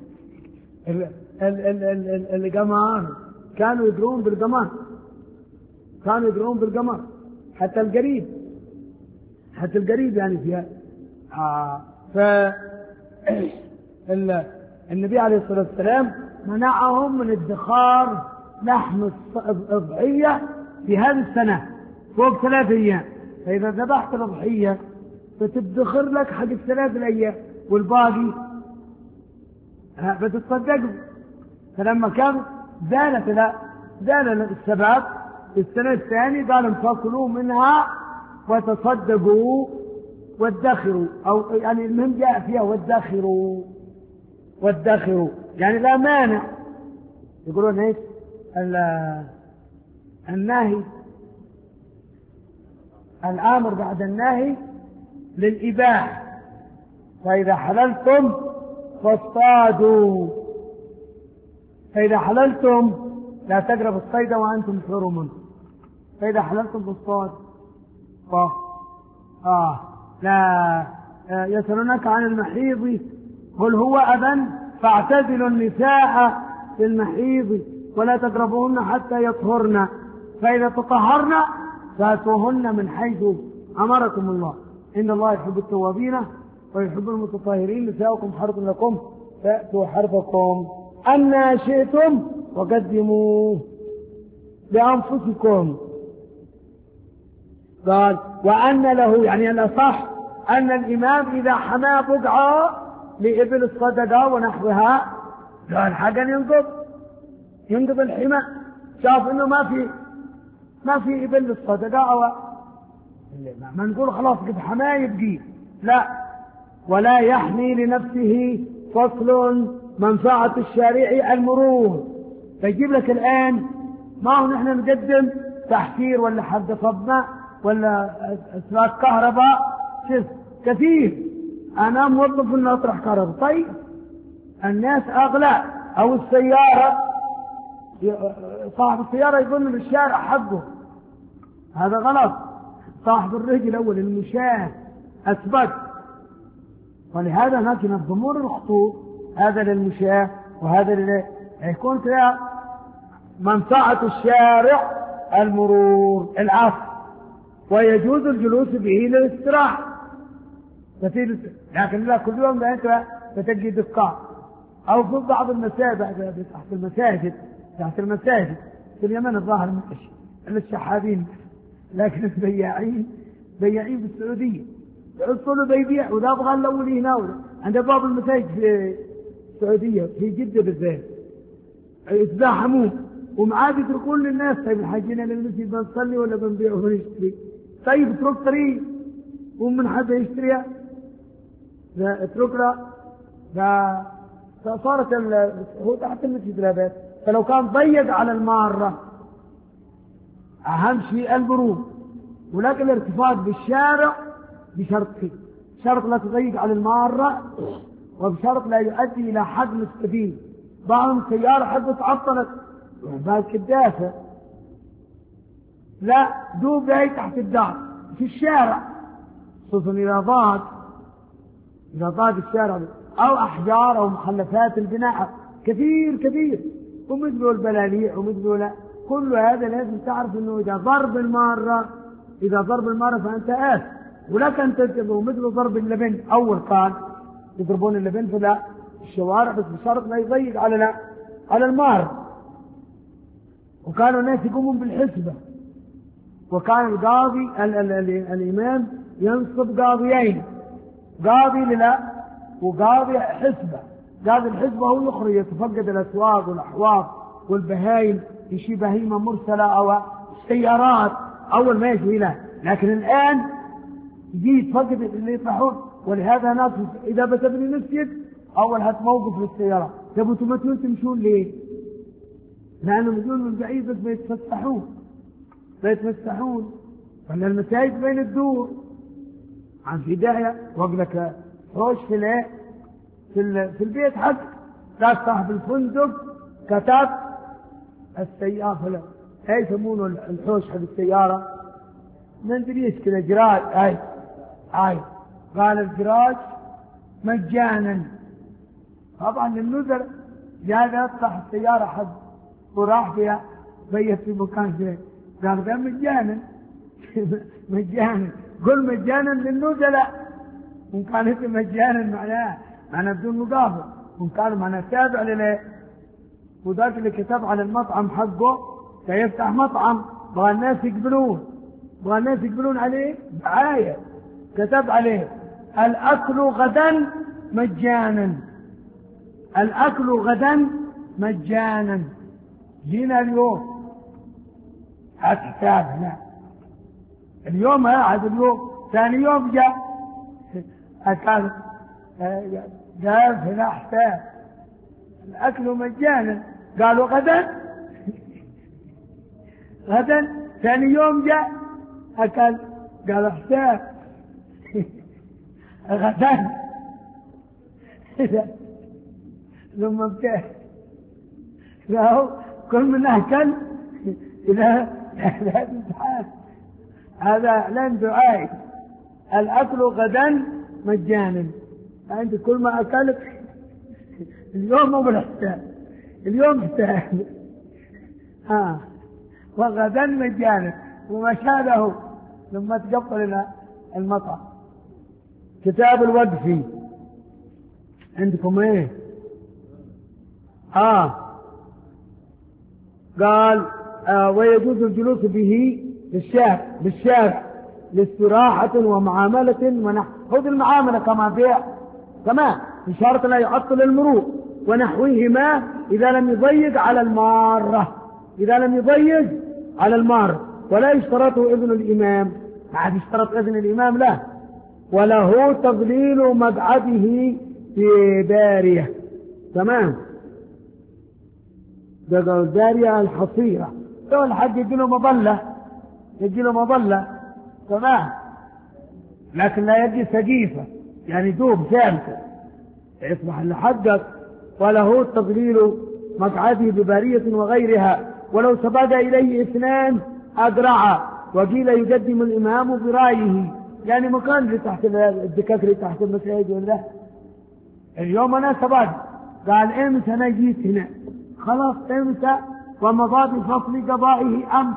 القمر كانوا يدرون بالقمر، كانوا يدرون بالقمر حتى القريب، حتى القريب يعني فيها. آه ف النبي عليه الصلاة والسلام منعهم من ادخار لحم الأضحية في هذه السنة فوق ثلاث أيام. فإذا ذبحت الأضحية فتدخر لك حق الثلاث الأيام والباقي بتتصدق. فلما كان زالت لا زال السبب السنة الثانية قال فاكلوا منها وتصدقوا وادخروا، أو يعني المهم جاء فيها وادخروا وادخروا، يعني لا مانع. يقولون ايش الناهي الآمر بعد الناهي للإباحة. فإذا حللتم فاصطادوا، فإذا حللتم لا تقربوا الصيد وأنتم حرم، فإذا حللتم فاصطاد. آه لا يسألونك عن المحيض قل هو أذى فاعتزلوا النساء في المحيض ولا تقربوهن حتى يطهرن، فإذا تطهرن فاتوهن من حيث أمركم الله، إن الله يحب التوابين ويحب المتطهرين. نساؤكم حرث لكم فأتوا حرثكم أن شئتم وقدموا لأنفسكم. قال وأن له، يعني الأصح أن الإمام إذا حمى بضعة لإبل الصدقة ونحوها قال حقا ينقض ينقض الحمى، شاف إنه ما في ما في إبل الصدقة أو ما نقول خلاص قد حماه يبقي لا، ولا يحمي لنفسه فصل منفعة الشارع المرور. فيجيب لك الآن ما هو نحن نقدم تحفير ولا حد صبنا ولا اسلاك كهرباء شوف كثير، انا موظف ان اطرح كهرباء. طيب الناس اغلى، او السيارة صاحب السيارة يقول من الشارع حقه، هذا غلط. صاحب الرجل الاول المشاة اثبت، ولهذا هناك ينظمون الخطوط، هذا للمشاة وهذا لل يكون كذا منفعة الشارع المرور العصر، ويجوز الجلوس به للاستراحة كثير. لكن لا كل يوم أنت بتجي دكان أو في بعض المساجد تحت المساجد تحت المساجد في اليمن الظاهر مش الشحاذين، لكن البياعين بياعين في السعودية يحصلوا بيبيع، وده أبغى الأول يناول عند بعض المساجد في السعودية في جدة بالذات يتزاحمون ومعاد يتركون للناس. طيب الحاجين للمسجد بنصلي ولا بنبيع ونشتري؟ طيب اترك طريق ومن حد يشتريها اترك لا، فصارت هو تحت المسجد لا بأس. فلو كان ضيق على المارة أهم شيء المرور، ولكن الارتفاع بالشارع بشرطين: شرط لا تضيق على المارة، وبشرط لا يؤدي إلى حجم السبيل. بعض السيارة حد تعطلت بالك الدافع لا دوب جاي تحت الدار في الشارع، خصوصا إذا ضاق إذا ضاق الشارع أو أحجار أو مخلفات البناء كثير كثير، ومثل البلاليع ومثل لا، كل هذا لازم تعرف أنه إذا ضرب المارة إذا ضرب المارة فأنت آثم، ولك أن تنتبه. مثل ضرب اللبن أول كان يضربون اللبن في الشوارع بس بشرط لا يضيق على لا على المارة. وكانوا الناس يقومون بالحسبة، وكان القاضي ال ال ال الإمام ينصب قاضيين، قاضي لا، وقاضي حسبة. قاضي الحسبة هو يخرج يتفقد الأسواق والأحواض والبهايم، يشي بهيمة مرسلة أو سيارات أول ما يجي له. لكن الآن يجي يتفقد اللي يطلعون. ولهذا ناس إذا بتبني مسجد أول هات موقف للسيارات، تبوا تمتون تمشون ليه؟ لأنهم يجون من بعيد بس بيتفسحون بيتفسحون ولا المساجد بين الدور عن في داهية. وقلك روش في الايه في, في البيت حق كان صاحب الفندق كتب السيارة فلا ايه يسمونه الحوش حق السيارة ما ندري ايش كذا جراج اي اي قال الجراج مجانا. طبعا النذر جاء يفتح السيارة حق وراح فيها بيت في مكان شيء قال ده مجانا مجانا. قل مجانا للنزلاء، وإن كانت مجانا معناه معناه بدون مقابل، وإن كان معناه تابع لله. وذاك اللي كتب على المطعم حقه سيفتح مطعم بغى الناس يقبلون بغى الناس يقبلون عليه دعاية، كتب عليه الأكل غدا مجانا، الأكل غدا مجانا. جينا اليوم هات حساب هنا اليوم هذا اليوم ثاني يوم جاء أكل جاء هنا حساب الأكل مجانا. قالوا غدا غدا ثاني يوم جاء أكل قالوا حساب غدا ثم بكاه لا كل من أكل إلى لا تتحاسب. هذا إعلان دعائي الأكل غدا مجانا. أنت كل ما أكلت اليوم مو بالحساب اليوم حساب آه وغدا مجانا وما شابه لما تقبل إلى المطعم. كتاب الوقفي عندكم ايه؟ آه قال آه ويجوز الجلوس به بالشارع بالشارع لاستراحة ومعاملة ونحو. خذ المعاملة كما بيع كمان بشرط لا يعطل المرور ونحوهما إذا لم يضيق على المارة إذا لم يضيق على المارة. ولا يشترط إذن الإمام، ما عاد يشترط إذن الإمام لا. وله تضليل مقعده في دارية تمام. ده الدارية الحصيرة لو الحد يجي له مظلة يجي له مظلة تمام، لكن لا يجي سقيفة يعني دوب ثابتة يصبح لحدك. وله تضليل مقعده ببارية وغيرها. ولو سبق إليه اثنان أقرعا وقيل يقدم الإمام برأيه، يعني مكان اللي تحت الدكاك اللي تحت المساجد ولا اليوم أنا سبق قال امتى أنا جيت هنا خلاص امتى ومضى بفصل قضائه أمس.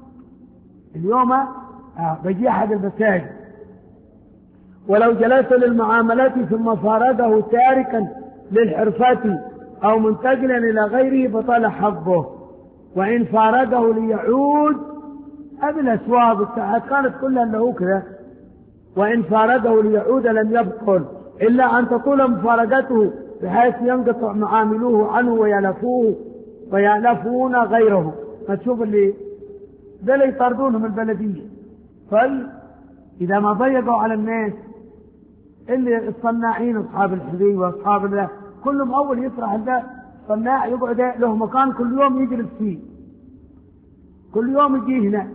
اليوم آه بجي أحد المساجد. ولو جلس للمعاملات ثم فارده تاركا للحرفة أو منتقلا إلى غيره بطل حقه. وإن فارده ليعود هذه الأسواق الساعات كانت كلها له كذا. وإن فارده ليعود لم يبطل إلا أن تطول مفارقته بحيث ينقطع معاملوه عنه ويلفوه ويألفون غيره. ما تشوف اللي ذا اللي يطردونهم البلدية. فال إذا ما ضيقوا على الناس اللي الصناعين أصحاب الحذي وأصحاب الله كلهم أول يسرح ده صناع يقعد له مكان كل يوم يجلس فيه كل يوم يجي هنا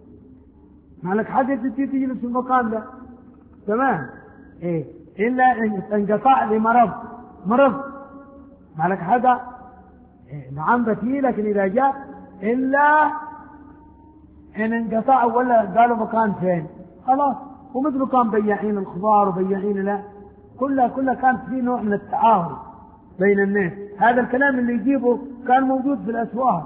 ما لك حاجة تجي تجلس في المكان ده تمام إيه إلا إن انقطع لمرض مرض ما لك حاجة إيه نعم بتي. لكن إذا جاء إلا إن انقطع ولا قالوا مكان فين خلاص. ومثل كان بياعين الخضار وبياعين لا كلها كلها كانت فيه نوع من التعاون بين الناس. هذا الكلام اللي يجيبه كان موجود في الأسواق.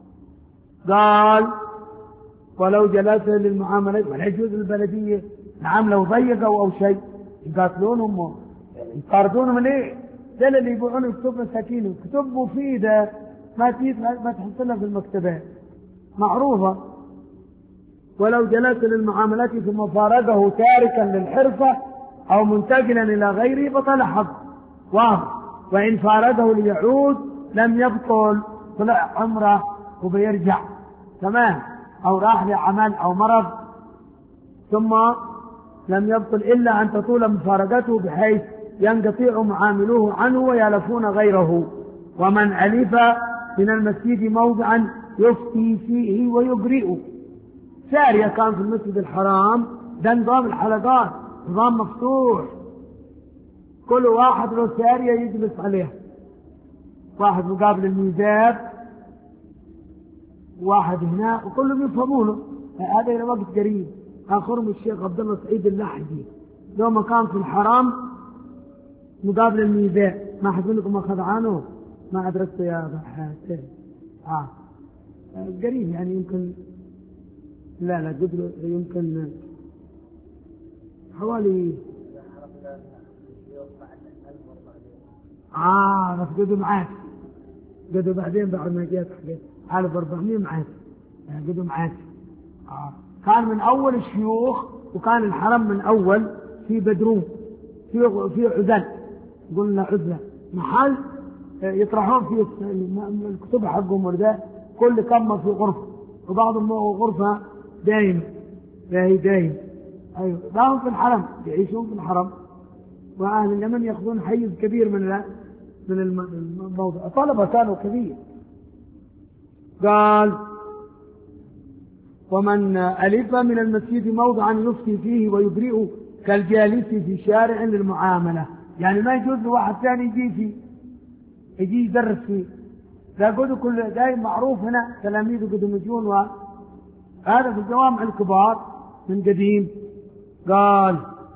قال ولو جلس للمعاملات ولا يجوز البلدية نعم لو ضيقوا أو شيء يقاتلونهم يطاردونهم ليه؟ ده اللي يبيعون كتب مساكين كتب مفيدة ما تجيب ما تحط لها في المكتبات معروفة. ولو جلس للمعاملات ثم فارده تاركا للحرفة أو منتقلا إلى غيره بطل حظ واضح. وإن فارده ليعود لم يبطل، طلع عمره وبيرجع تمام، أو راح لعمل أو مرض ثم لم يبطل إلا أن تطول مفارقته بحيث ينقطع معاملوه عنه ويالفون غيره. ومن ألف من المسجد موضعا يفتي فيه ويبرئ. سارية كان في المسجد الحرام، ده نظام الحلقات، نظام مفتوح، كل واحد له سارية يجلس عليها، واحد مقابل الميزاب، واحد هنا، وكلهم يفهمونه. هذا إلى وقت قريب آخرهم الشيخ عبد الله سعيد اللحجي، له مكان في الحرام مقابل الميزاب. ما حد منكم أخذ عنه؟ ما أدركته يا أبا حاتم. آه قريب يعني، يمكن لا لا قدر يمكن حوالي آه رفقدوا معاك، قدوا بعدين بعد ما جيت حقيت ألف وأربعمائة معاك، قدوا معاك. آه كان من أول الشيوخ، وكان الحرم من أول في بدروم، في في عزل، قلنا عزلة، محل يطرحون فيه الكتب حقهم وده، كل كم في غرفة، وبعضهم غرفة دايم باهي دايم. أيوة باهم في الحرم، يعيشون في الحرم، وأهل اليمن يأخذون حيز كبير من من الموضوع، طلبة كانوا كبير. قال ومن ألف من المسجد موضعا يفتي فيه ويبرئ كالجالس في شارع للمعاملة، يعني ما يجوز لواحد ثاني يجي فيه، يجي يدرس فيه، لا قدوا كل دايم معروف هنا تلاميذ قدوا مجون، وهذا في الجوامع الكبار من قديم. قال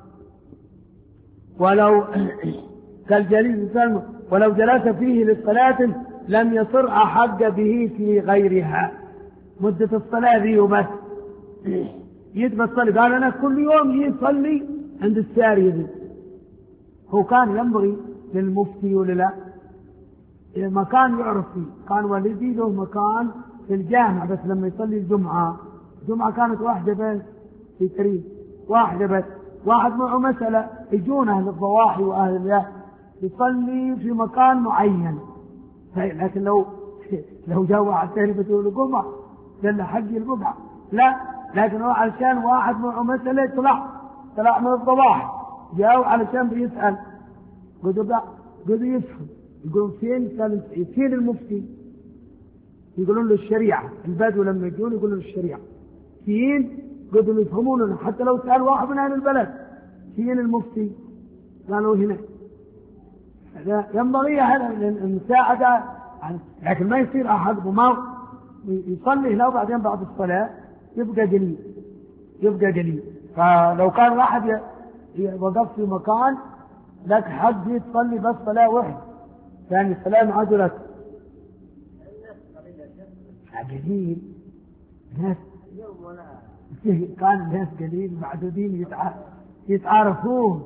ولو كالجليس سلم ولو جلس فيه للصلاة لم يصر أحق به في غيرها، مدة الصلاة ذي وبس يتبى الصلاة. قال أنا كل يوم يصلي عند السارية ذي. هو كان ينبغي للمفتي وللا مكان يعرف فيه، كان والدي له مكان في الجامع، بس لما يصلي الجمعة، الجمعة كانت واحدة بس في كريم، واحدة بس، واحد معه مسألة، يجون أهل الضواحي وأهل الله يصلي في مكان معين. لكن لو لو جاء واحد ثاني بتقول الجمعة قال له حقي الجمعة، لا، لكن هو علشان واحد معه مسألة طلع طلع من الضواحي، جاءوا علشان بيسأل، قدوا قدوا يفهم، يقولون فين كان فين المفتي؟ يقولون له الشريعة. البدو لما يجون يقولون الشريعة فين؟ قدوا يفهموننا، حتى لو سأل واحد من أهل البلد فين المفتي؟ قالوا هنا. ينبغي هذا المساعدة، لكن ما يصير أحد وما يصلي هنا وبعدين بعد الصلاة يبقى قليل، يبقى قليل. فلو كان واحد وقف في مكان لك حد تصلي بس صلاة واحدة، يعني الصلاة معجلة قليل، ناس كان الناس قليل معدودين يتعارفون.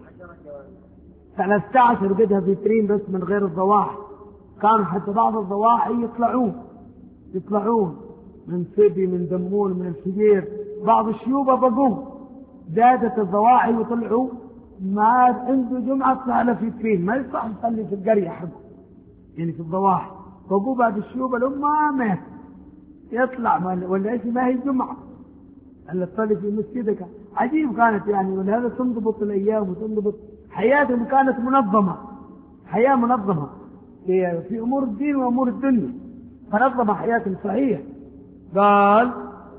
ثلاثة عشر قدها فيترين بس من غير الضواحي، كانوا حتى بعض الضواحي يطلعون يطلعون من سبي من دمون من الفجير، بعض الشيوبة بقوا زادت الضواحي وطلعوا ما عنده جمعة طلع له فيترين، ما يصح يصلي في القرية حقه يعني في الضواحي، بقوا بعد الشيوبة لما مات يطلع ولا ايش ما هي جمعة اللي تصلي في مسجدك. عجيب كانت يعني، ولهذا تنضبط الأيام وتنضبط حياتهم، كانت منظمة، حياة منظمة في, في أمور الدين وأمور الدنيا، فنظم حياتهم صحيح. قال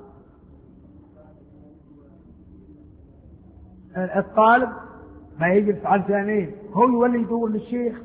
الطالب ما يجلس على ثانين، هو يولي يدور للشيخ،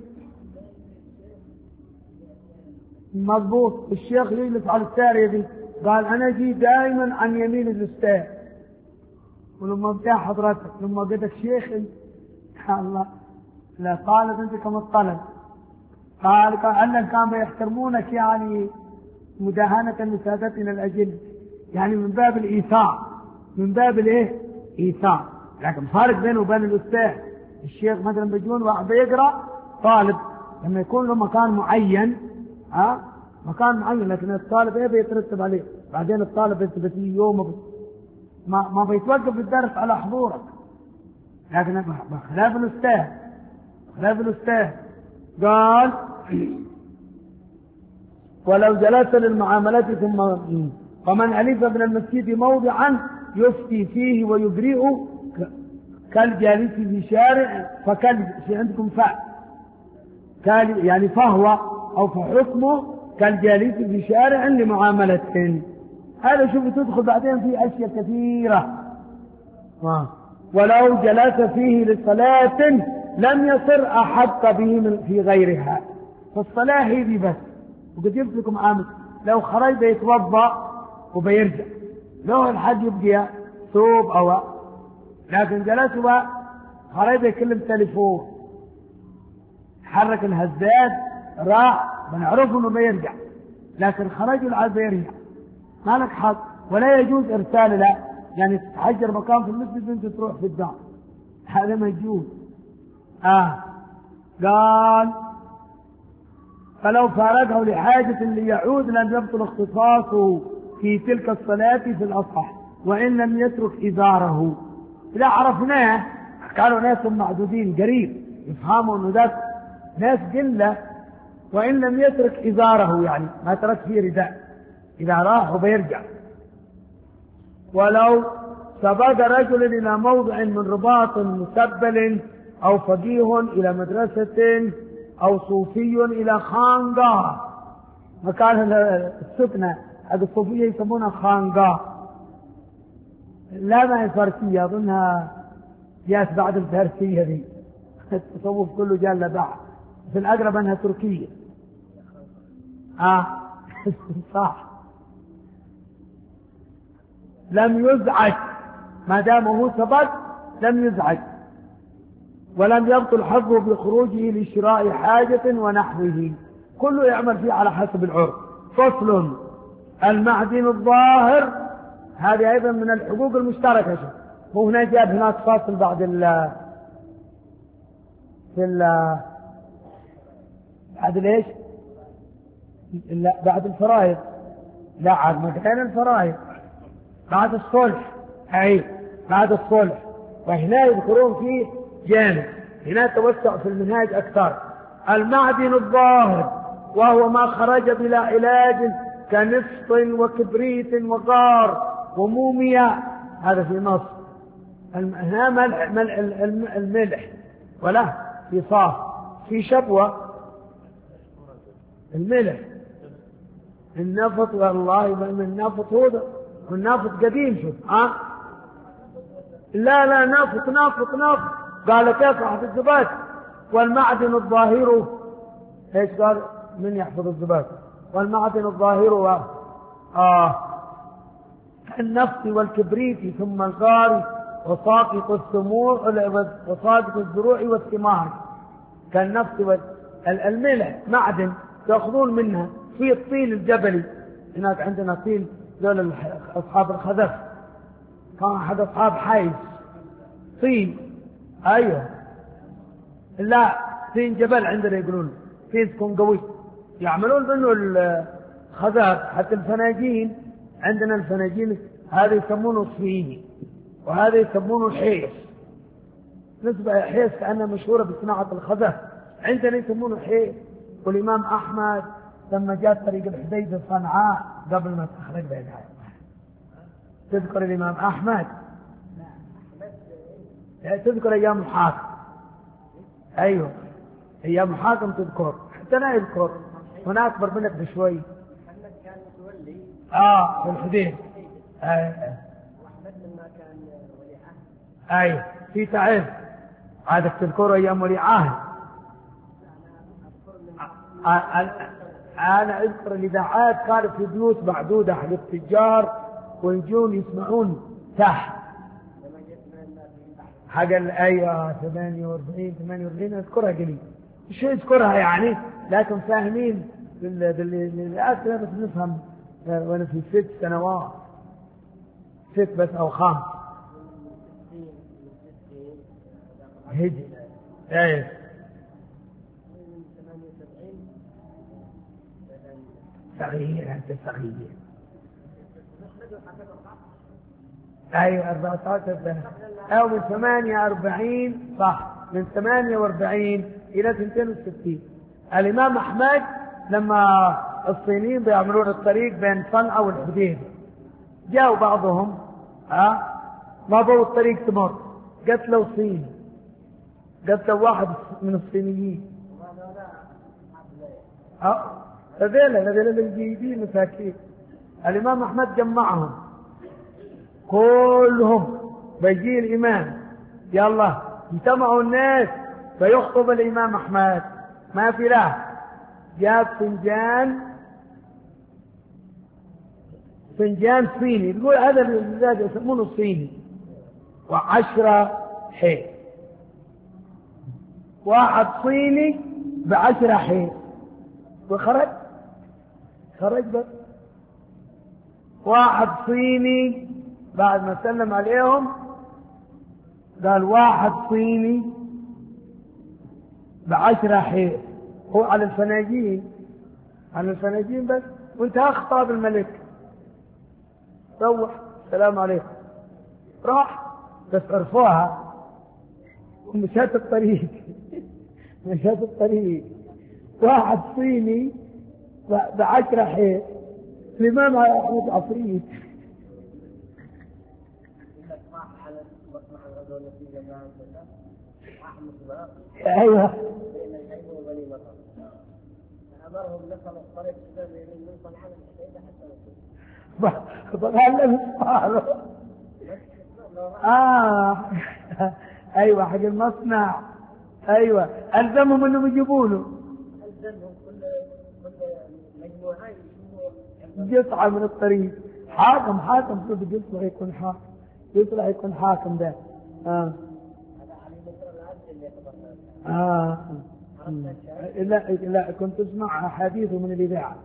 مضبوط، الشيخ يجلس على السارية دي. قال أنا جي دائما عن يمين الأستاذ، ولما بدأ حضرتك لما قدك شيخ يا الله لا طالب أنت كما الطلب. قال أنهم كانوا يحترمونك يعني مداهنة لسادتنا الأجل، يعني من باب الإيثار، من باب الإيه؟ إيثار. لكن فارق بينه وبين الأستاذ. الشيخ مثلا بيجون واحد بيقرأ طالب لما يكون له مكان معين، ها مكان معين، لكن الطالب ايه بيترتب عليه. بعدين الطالب انت بتيجي يوم ما ما بيتوقف الدرس على حضورك، لكن بخلاف الأستاذ خلاف الأستاذ قال ولو جلس للمعاملات ثم فمن ألف من المسجد موضعا يفتي فيه ويبرئ كالجالس في شارع فكال في عندكم فاء يعني فهو أو فحكمه كالجالس في شارع لمعاملة. هذا شوف تدخل بعدين في أشياء كثيرة. ولو جلس فيه لصلاة لم يصر أحق به من في غيرها. فالصلاة هي دي بس. وقد جبت لكم عامل لو خرج بيتوضأ وبيرجع لو الحج يبقى ثوب أو لكن جلس خرج بيكلم تليفون حرك الهزات راح بنعرفه انه بيرجع لكن خرج العاد بيرجع ما لك حق ولا يجوز ارسال لا يعني تحجر مكان في المسجد وانت تروح في الدار هذا ما يجوز. اه قال فلو فارقه لحاجة ليعود لم يبطل اختصاصه في تلك الصلاة في الأصح وإن لم يترك إزاره. إذا عرفناه قالوا ناس معدودين قريب يفهموا أنه ذاك ناس قلة وإن لم يترك إزاره يعني ما ترك فيه رداء إذا راح وبيرجع. ولو سبق رجل إلى موضع من رباط مسبل أو فقيه إلى مدرسة أو صوفي إلى خانقاه مكان السكنة هذه الصوفية يسمونها خانقاه لا ما هي فارسية أظنها جاءت بعد الفارسية دي التصوف كله جاء له بعد في الأقرب أنها تركية. آه صح. لم يزعج ما دام هو ثبت لم يزعج ولم يبطل حظه بخروجه لشراء حاجة ونحوه كله يعمل فيه على حسب العرف. فصل المعدن الظاهر هذه أيضا من الحقوق المشتركة. وهنا جاب هناك فاصل بعد ال في ال بعد ليش لا بعد الفرائض لا عاد ما كان الفرائض بعد الصلح أي بعد الصلح وهنا يذكرون فيه جانب هنا توسع في المنهاج أكثر. المعدن الظاهر وهو ما خرج بلا علاج كنفط وكبريت وغار وموميا هذا في نص. هنا ملح الملح ولا في صاف في شبوة الملح النفط والله من النفط هو النفط قديم شوف ها أه؟ لا لا نفط نفط نفط قال كيف أحد الزبات. والمعدن الظاهر ايش قال من يحفظ الزبات. والمعدن الظاهر و... آه النفط والكبريت ثم الغار وساقط الثمور وساقط الزروع والثمار كالنفط والملح معدن تأخذون منها في الطين الجبلي. هناك عندنا طين دول أصحاب الخذف كان أحد أصحاب حيز طين أيوه لا طين جبل عندنا يقولون طين تكون قوي يعملون منه الخذف. حتى الفناجين عندنا الفناجين هذا يسمونه صفيه وهذا يسمونه الحيس نسبة حيس كأنها مشهورة بصناعة الخذف عندنا يسمونه حيس. والإمام أحمد لما جاء طريق الحديدة صنعاء قبل ما تخرج بينها تذكر الإمام أحمد تذكر أيام الحاكم أيوه أيام الحاكم تذكر حتى لا يذكر هنا أكبر منك بشوي آه في الحديد أيوه أيوه في تعب هذا تذكر أيام ولي عهد. أنا أذكر الإذاعات كانت في بيوت معدودة حق التجار ويجون يسمعون تحت حق أيوة ثمانية وأربعين ثمانية وأربعين أذكرها قليل شو أذكرها يعني لكن فاهمين بالأسئلة بس نفهم وأنا في ست سنوات ست بس أو خمس هجي أيوة صغير أنت صغير أيوة أربعة عشر سنة، أو من ثمانية وأربعين صح، من ثمانية وأربعين إلى اثنين وستين. الإمام أحمد لما الصينيين بيعملون الطريق بين صنعاء والحديدة، جاءوا بعضهم ها ما بغوا الطريق تمر، قتلوا صيني، قتلوا واحد من الصينيين. ها هذيلا هذيلا الجيدين مساكين. الإمام أحمد جمعهم كلهم، بيجي الإمام يلا اجتمعوا الناس فيخطب الإمام أحمد، ما في له، جاب فنجان فنجان صيني، يقول هذا الزاد يسمونه الصيني، وعشرة حيل، واحد صيني بعشرة حيل، وخرج خرج بس واحد صيني بعد ما سلم عليهم قال واحد صيني بعشرة حيل، هو على الفناجين على الفناجين بس، وانتهى خطاب الملك، روح السلام عليكم، راح بس عرفوها ومشات الطريق مشات الطريق واحد صيني بعشرة حيل، الإمام أحمد عفريت. ايوه امرهم نقلوا الطريق من صنعاء للحديدة حتى وصلوا. اه ايوه حق المصنع، ايوه الزمهم انهم يجيبوا له، الزمهم كل كل مجموعه قطعه من الطريق. حاكم حاكم صدق يطلع يكون حاكم، يطلع يكون حاكم ده. اه آه. لا لا كنت اسمع احاديثه من الاذاعه،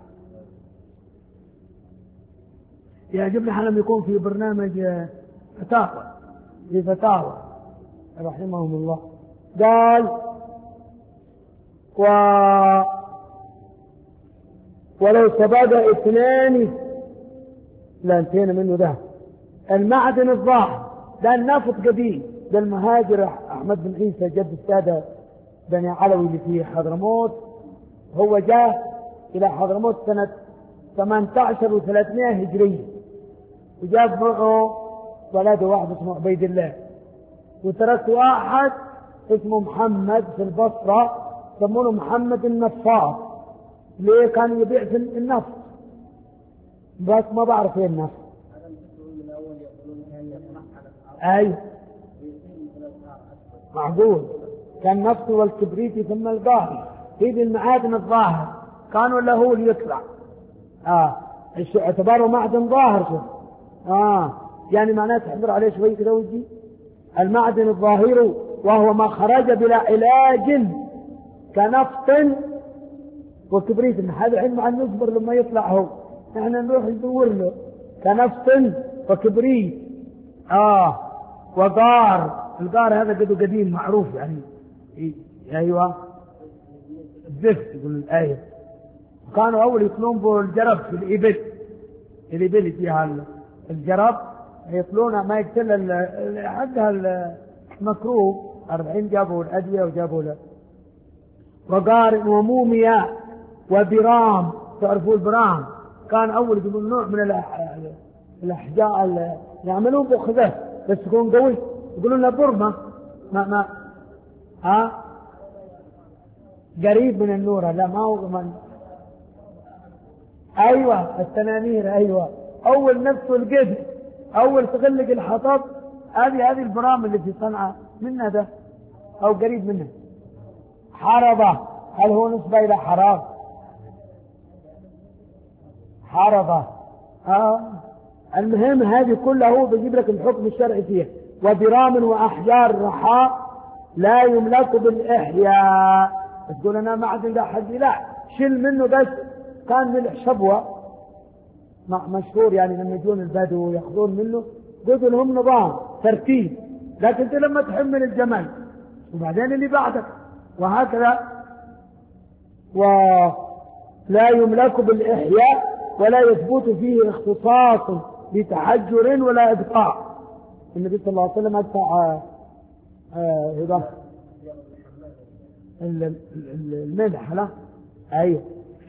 يعجبني حين يكون في برنامج فتاوى في فتاوى رحمهم الله. قال و ولو تبادى اثنان لا انتهينا منه، ده المعدن الظاهر، ده النفط قديم، ده المهاجر احمد بن عيسى جد الساده بني علوي اللي في حضرموت، هو جاء الى حضرموت سنه ثمانية عشر وثلاثمائة هجريه، وجاب معه ولده واحد اسمه عبيد الله، وترك واحد اسمه محمد في البصره سمونه محمد النفاط. ليه؟ كان يبيع في النفط بس ما بعرف ايه النفط. ايوه معقول، كان نفط والكبريت ثم القاهي، هذه المعادن الظاهر كانوا له ليطلع. اه اعتباره معدن ظاهر شوف. اه يعني معناه تحضر عليه شوي كده وجي المعدن الظاهر وهو ما خرج بلا علاج كنفط وكبريت. هذا علم عن نصبر لما يطلع هو، احنا نروح ندور له كنفط وكبريت. اه وقار، القار هذا قدو قديم معروف يعني. إيه؟ ايوه الزفت يقول الايه. كانوا اول يطلون به الجرب في الابل، الابل فيها الجرب يطلونه ما يقتل حقها المكروه، أربعين جابوا الادويه وجابوا له. وقار وموميا وبرام، تعرفوا البرام كان اول يقولون نوع من الاحجار يعملون به خزف بس يكون قوي، يقولون له برمه ما ما ها قريب من النورة، لا ما هو من. ايوه التنانير، ايوه اول نفس القدر، اول تغلق الحطب، هذه هذه البرام اللي في صنعاء منها ده او قريب منها. حربة، هل هو نسبة الى حراب؟ حربة آه. المهم هذه كلها هو بيجيب لك الحكم الشرعي فيها. وبرام واحجار رحاء لا يملك بالاحياء. تقول انا معدن ده حقي، لا شيل منه بس. كان ملح شبوه مشهور يعني لما يجون البدو ياخذون منه قلت لهم نظام ترتيب، لكن انت لما تحمل الجمل وبعدين اللي بعدك وهكذا. ولا يملك بالاحياء ولا يثبت فيه اختصاص بتحجر ولا ابقاء. النبي صلى الله عليه وسلم أدفع هذا الملح لا أيوه.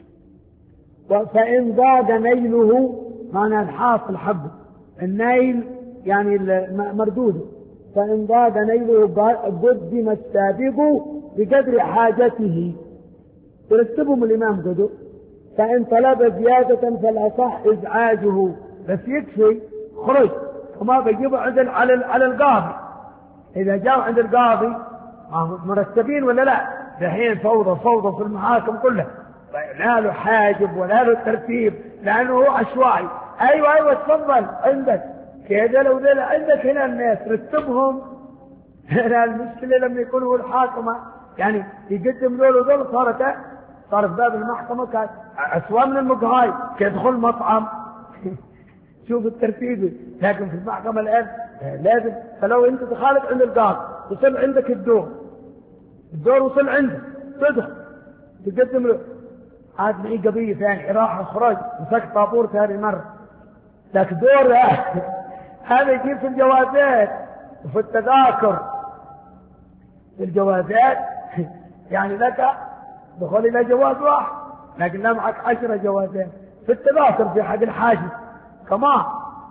فإن ضاد نيله معنى الحاصل حبه النيل يعني مردوده، فإن ضاد نيله قدم السابق بقدر حاجته يرتبهم الإمام قدر. فإن طلب زيادة فالأصح إزعاجه، بس يكفي خرج وما بيجيبوا عند على على القاضي. إذا جاءوا عند القاضي مرتبين ولا لا؟ دحين فوضى فوضى في المحاكم كلها، لا له حاجب ولا له ترتيب لأنه هو عشوائي. أيوة أيوة تفضل عندك كذا لو ذا عندك هنا الناس رتبهم. هنا المشكلة لما يكون هو الحاكم يعني يقدم له ذول صارت صار في باب المحكمة كان أسوأ من المقهاي كيدخل مطعم. شوف الترتيب. لكن في المحكمة الآن لازم، فلو أنت تخالف عند القاضي وصل عندك الدور الدور وصل عندك تدخل تقدم له عاد معي قضية ثاني راح خرج مسك طابور ثاني مرة لك دور. هذا يجيب في الجوازات وفي التذاكر. في الجوازات يعني لك دخل إلى جواز واحد لكن لا معك عشرة جوازات. في التذاكر في حق الحاجز كمان.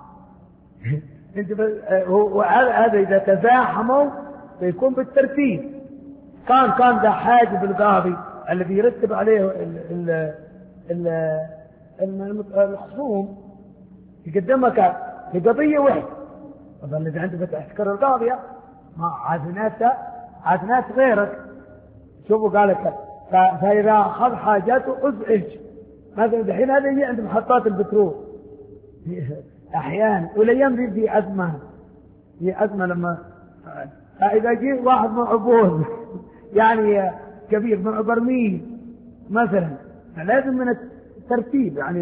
هذا إذا تزاحموا بيكون بالترتيب. كان كان ذا حاجب القاضي الذي يرتب عليه ال ال ال الخصوم يقدمك لقضية واحدة. طبعا إذا عنده تذكر القاضية ما عاد ناس عاد ناس غيرك. شوفوا قال لك فإذا أخذ حاجاته أزعج. مثلا الحين هذا يجي عند محطات البترول أحيانا والأيام في أزمة في أزمة لما إذا جاء واحد معه بوز يعني كبير معه برميل مثلا لازم من الترتيب يعني.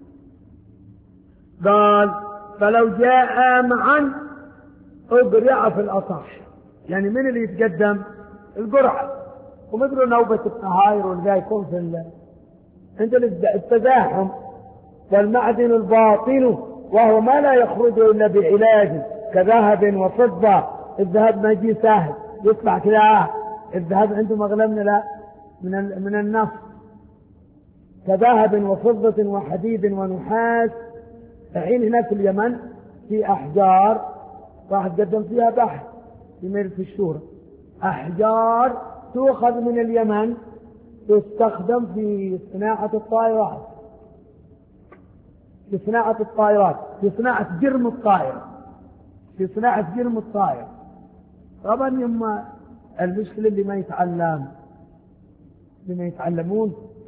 قال فلو جاء معا أقرع في الأصح. يعني من اللي يتقدم القرعة ومثل نوبة الطهاير والذا يكون في ال... عند التزاحم. والمعدن الباطن وهو ما لا يخرج إلا بعلاج كذهب وفضة. الذهب ما يجي سهل يطلع كذا. الذهب عنده مغلمنا لا من من النفط. كذهب وفضة وحديد ونحاس. الحين هنا في اليمن في أحجار واحد قدم فيها بحث في مجلس الشورى. أحجار تؤخذ من اليمن تستخدم في صناعة الطائرات في صناعة الطائرات في صناعة جرم الطائر في صناعة جرم الطائر. طبعا يما المشكلة اللي ما يتعلم اللي ما يتعلمون.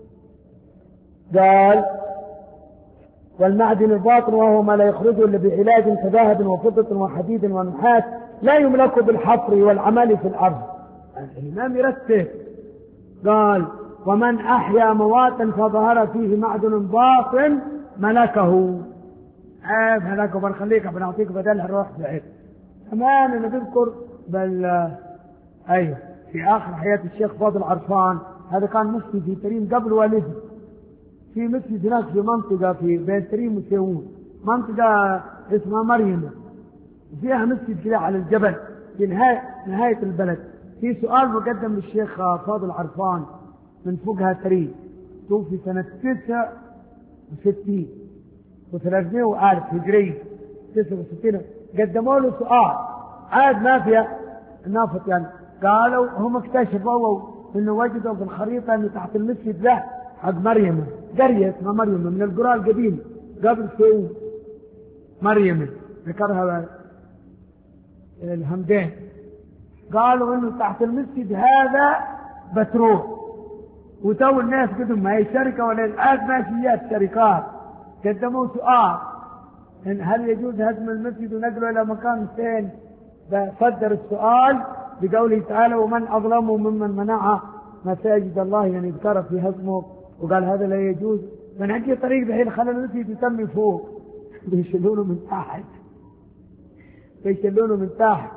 قال والمعدن الباطن وهو ما لا يخرجه إلا بعلاج كذهب وفضة وحديد ونحاس لا يملك بالحفر والعمل في الأرض. الإمام يرتب قال ومن أحيا مواتا فظهر فيه معدن باطن ملكه. عيب ملكه بنخليك بنعطيك بدلها الروح بعيد. كمان أنا بذكر بل أيوه في آخر حياة الشيخ فاضل عرفان هذا كان مفتي في تريم قبل والده. في مسجد هناك في منطقة في بين تريم وسيوون منطقة اسمها مريم فيها مسجد كده على الجبل في نهاية نهاية البلد. في سؤال مقدم للشيخ فاضل عرفان من فوقها تريم توفي سنة تسعة وستين وثلاثمائة وألف هجري تسعة وستين. قدموا له سؤال عاد ما فيها نافط يعني. قالوا هم اكتشفوا انه وجدوا في الخريطة انه تحت المسجد ذا حق مريم قرية اسمها مريم من القرى القديمة قبل سيوون. مريم ذكرها الهمدين. قالوا انه تحت المسجد هذا بترول وتو الناس قدم ما هي شركة ولا الآن ماشيات شركات. قدموا سؤال إن هل يجوز هدم المسجد ونقله إلى مكان ثاني. فصدر السؤال بقوله تعالى ومن أظلم ممن منع مساجد الله يعني ذكر في هدمه وقال هذا لا يجوز. من أجي طريق بحين خلى المسجد يسمي فوق بيشلونه من تحت بيشلونه من تحت.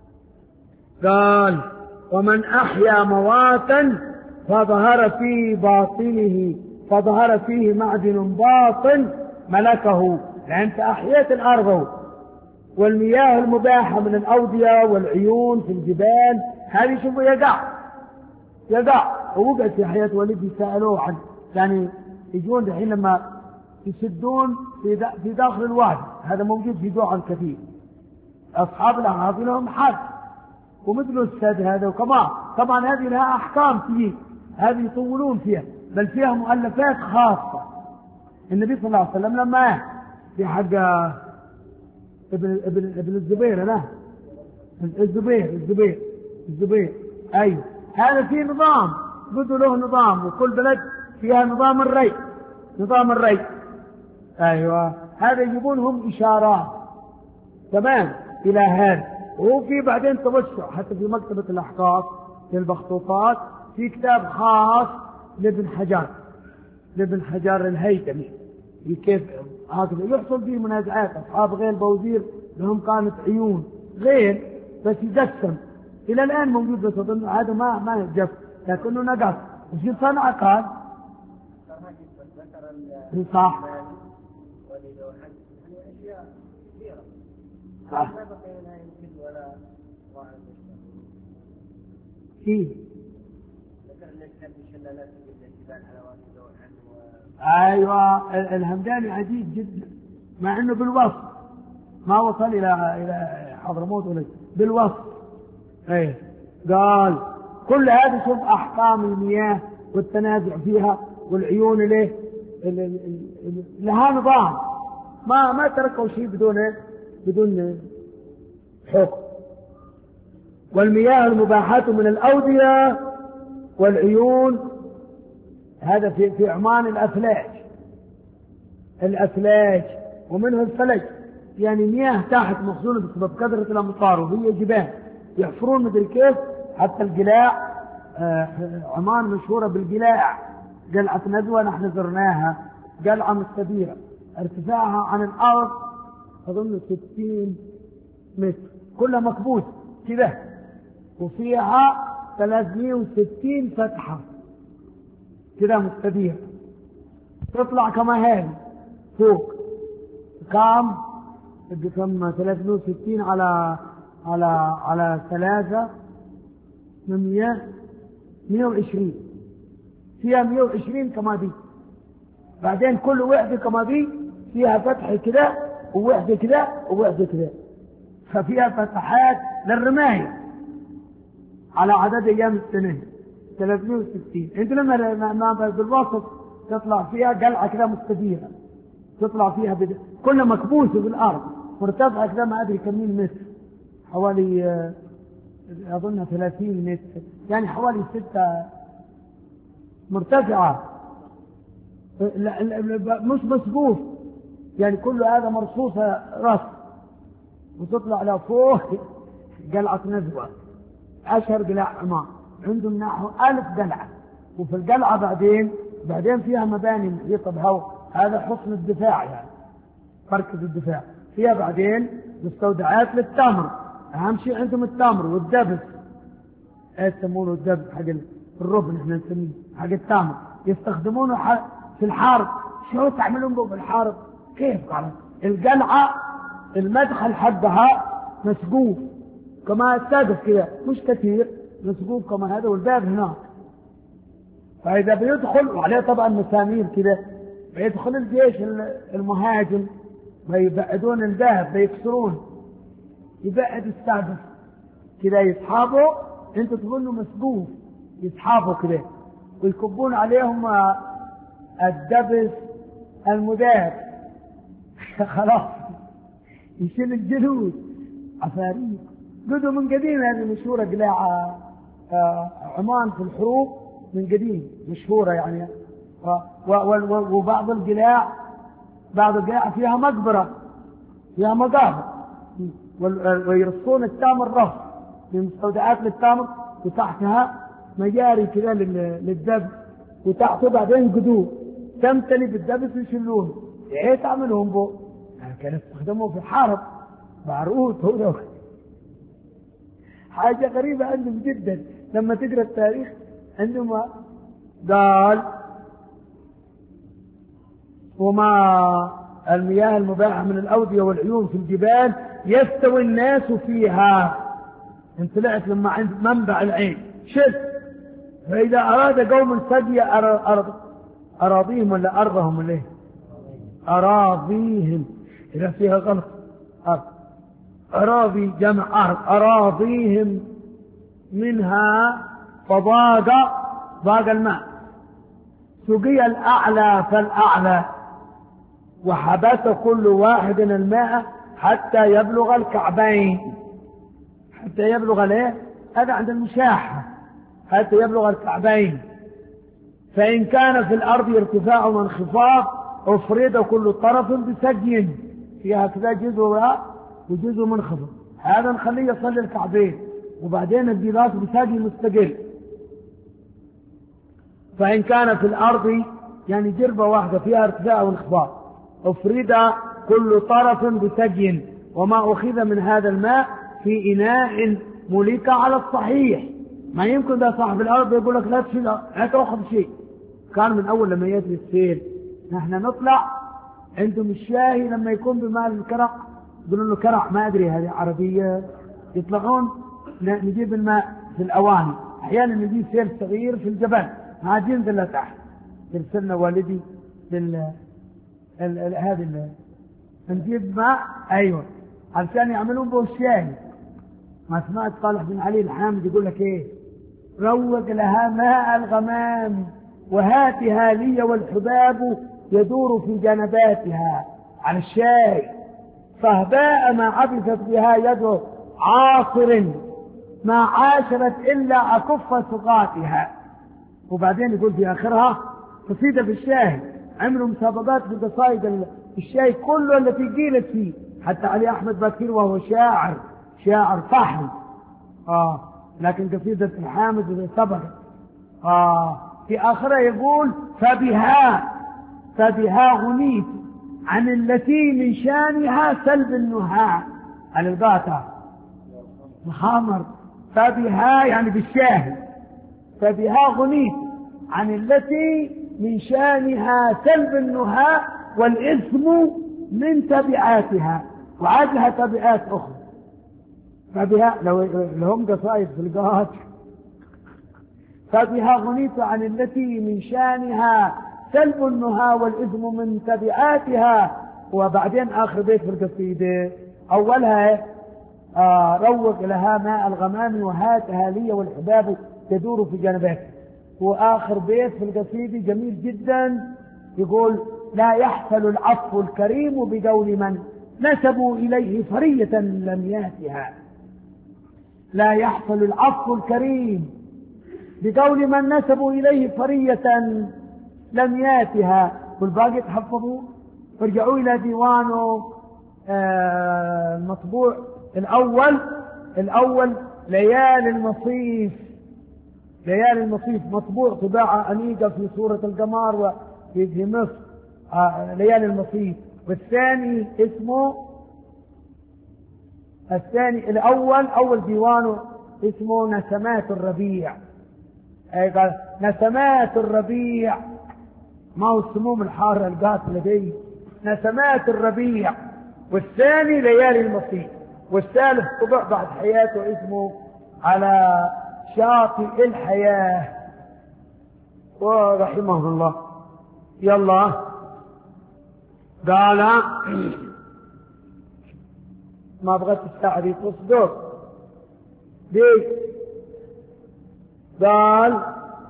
قال ومن أحيا مواتا فظهر في باطنه فظهر فيه معدن باطن ملكه. لأنت أحييت الأرض والمياه المباحة من الأودية والعيون في الجبال هذه شوفوا يقع يقع ووقعت في حياة والدي سألوه عن يعني يجون الحين لما يسدون في في داخل الوادي هذا موجود في دول كثير أصحاب الأعراض لهم حق ومثل السد هذا وكمان طبعا هذه لها أحكام فيه هذه يطولون فيها بل فيها مؤلفات خاصة. النبي صلى الله عليه وسلم لما في حق ابن ابن ابن الزبير لا الزبير الزبير الزبير أيوه هذا فيه نظام بدوا له نظام وكل بلد فيها نظام الري نظام الري أيوه هذا يجيبونهم إشارات تمام إلى هذا. وفي بعدين توسع حتى في مكتبة الأحقاف للمخطوطات في كتاب خاص لابن حجر لابن حجر الهيثمي كيف هكذا يحصل فيه منازعات أصحاب غير بوزير لهم كانت عيون غير بس يقسم إلى الآن موجود بس أظن هذا ما ما جف لكنه نقص وش صنع قال صح صح فيه ايوه الهمداني عجيب جدا مع انه بالوصف ما وصل الى الى حضرموت ولا بالوصف ايه قال كل هذا شوف احكام المياه والتنازع فيها والعيون له لها نظام ما ما تركوا شيء بدون بدون حكم. والمياه المباحة من الأودية والعيون هذا في في عمان الأفلاج الأفلاج ومنه الفلج يعني مياه تحت مخزونة بسبب كثرة الأمطار وهي جبال يحفرون مدري كيف حتى القلاع. آه عمان مشهورة بالقلاع قلعة ندوة نحن زرناها قلعة مستديرة ارتفاعها عن الأرض أظن ستين متر كلها مكبوت كذا وفيها ثلاثمائة وستين فتحة كذا مستديرة تطلع كما هذه فوق كام كم ثلاثمائة وستين على على على ثلاثة من مئة مئة وعشرين فيها مئة وعشرين كما دي بعدين كل وحدة كما دي فيها فتحة كذا ووحدة كذا ووحدة كذا ففيها فتحات للرماية على عدد أيام السنة ثلاثمائة وستين. انت لما ما بالوسط تطلع فيها قلعة كذا مستديرة تطلع فيها بدا. كلها مكبوسة بالأرض مرتفعة كذا ما أدري كم متر حوالي أظن ثلاثين متر يعني حوالي ستة مرتفعة مش مسقوف يعني كل هذا مرصوصة رص وتطلع لفوق قلعة ندوة عشر قلاع عمان عندهم نحو ألف قلعة وفي القلعة بعدين بعدين فيها مباني محيطة بهواء هذا حصن الدفاع يعني مركز الدفاع فيها بعدين مستودعات للتمر أهم شيء عندهم التمر والدبس ايه يسمونه الدبس حق الربن احنا نسميه حق التمر يستخدمونه في الحرب. شو تعملون به في الحرب كيف قال القلعة المدخل حقها مسقوف كما السادس كذا مش كثير مسقوف كما هذا والباب هناك فإذا بيدخل وعليه طبعا مسامير كذا بيدخل الجيش المهاجم بيبعدون الباب بيكسرون يبعد السادس كذا يسحابوا انت تظنوا مسقوف يسحابوا كذا ويكبون عليهم الدبس المذاب خلاص يشيل الجلود عفاريت قدوا من قديم هذه مشهورة قلاع عمان في الحروب من قديم مشهورة يعني وبعض القلاع بعض القلاع فيها مقبرة فيها مقابر ويرصون التامر رص من مستودعات للتامر وتحتها مجاري كذا للدب وتحته بعدين قدوه تمتلي بالدبس ويشلونه ايه تعملهم بو كانوا يستخدموه في الحرب بعرقوت هو حاجة غريبة عندهم جدا لما تقرأ التاريخ عندما قال وما المياه المباحة من الأودية والعيون في الجبال يستوي الناس فيها. انت طلعت لما عند منبع العين شد، فإذا أراد قوم سدي أرض أراضيهم ولا أرضهم ولا إيه؟ أراضيهم، إذا فيها غلط أرض، أراضي جمع أرض، أراضيهم منها فضاق ضاق الماء، سقي الأعلى فالأعلى، وحبس كل واحد الماء حتى يبلغ الكعبين. حتى يبلغ الايه؟ هذا عند المشاحة، حتى يبلغ الكعبين. فإن كان في الأرض ارتفاع وانخفاض أفرد كل طرف بسجي، فيها كذا جزء وجزء منخفض، هذا نخليه يصلي الكعبين، وبعدين الجلاس بسجي مستقل. فإن كان في الأرض يعني جربة واحدة فيها ارتفاع وانخفاض أفرد كل طرف بسجي، وما أخذ من هذا الماء في إناء ملك على الصحيح. ما يمكن ده صاحب الأرض يقول لك لا تشيل، لا تأخذ شيء. كان من أول لما يجري السيل نحن نطلع عندهم الشاهي لما يكون بمال الكرع، يقولون له كرع ما أدري هذه عربية، يطلعون نجيب الماء في الأواني. أحيانا نجيب سيل صغير في الجبل ما ينزل تحت، يرسلنا والدي لل هذه نجيب ماء أيوة علشان يعملون به الشاهي. ما سمعت صالح بن علي الحامد يقول لك ايه؟ روج لها ماء الغمام وهاتها لي والحباب يدور في جنباتها على الشاي، فهباء ما عبثت بها يد عاصر ما عاشرت إلا أكف سقاتها. وبعدين يقول في آخرها قصيدة في الشاي، عملوا مسابقات في قصائد الشاي كله التي قيلت فيه، حتى علي أحمد بكير وهو شاعر شاعر فحم آه لكن قصيدة الحامد سبقت آه في آخرها يقول فبها فبها غنيت عن التي من شانها سلب النهاء على القاطع محامر، فبها يعني بالشاهد، فبها غنيت عن التي من شانها سلب النهاء والإثم من تبعاتها، وعادها تبعات أخرى. فبها لو لهم قصائد في القاط، فبها غنيت عن التي من شانها سلب النهى والإثم من تبعاتها. وبعدين آخر بيت في القصيدة أولها آه روج لها ماء الغمام وهاتها لي والحباب تدور في جنباتها. وآخر بيت في القصيدة جميل جدا يقول لا يحصل العفو الكريم بقول من نسبوا إليه فرية لم ياتها. لا يحصل العفو الكريم بقول من نسبوا إليه فرية لم ياتها. والباقي تحفظوا ارجعوا إلى ديوانه آه المطبوع الأول الأول ليالي المصيف، ليالي المصيف مطبوع طباعة أنيقة في صورة القمر وفي في مصر آه ليالي المصيف. والثاني اسمه الثاني الأول أول ديوانه اسمه نسمات الربيع. أي قال نسمات الربيع، ما هو السموم الحارة القاتلة دي، نسمات الربيع. والثاني ليالي المصيف. والثالث طبع بعد حياته اسمه على شاطئ الحياة ورحمه الله. يلا قال ما بغيت الساعة دي تصدر دي، قال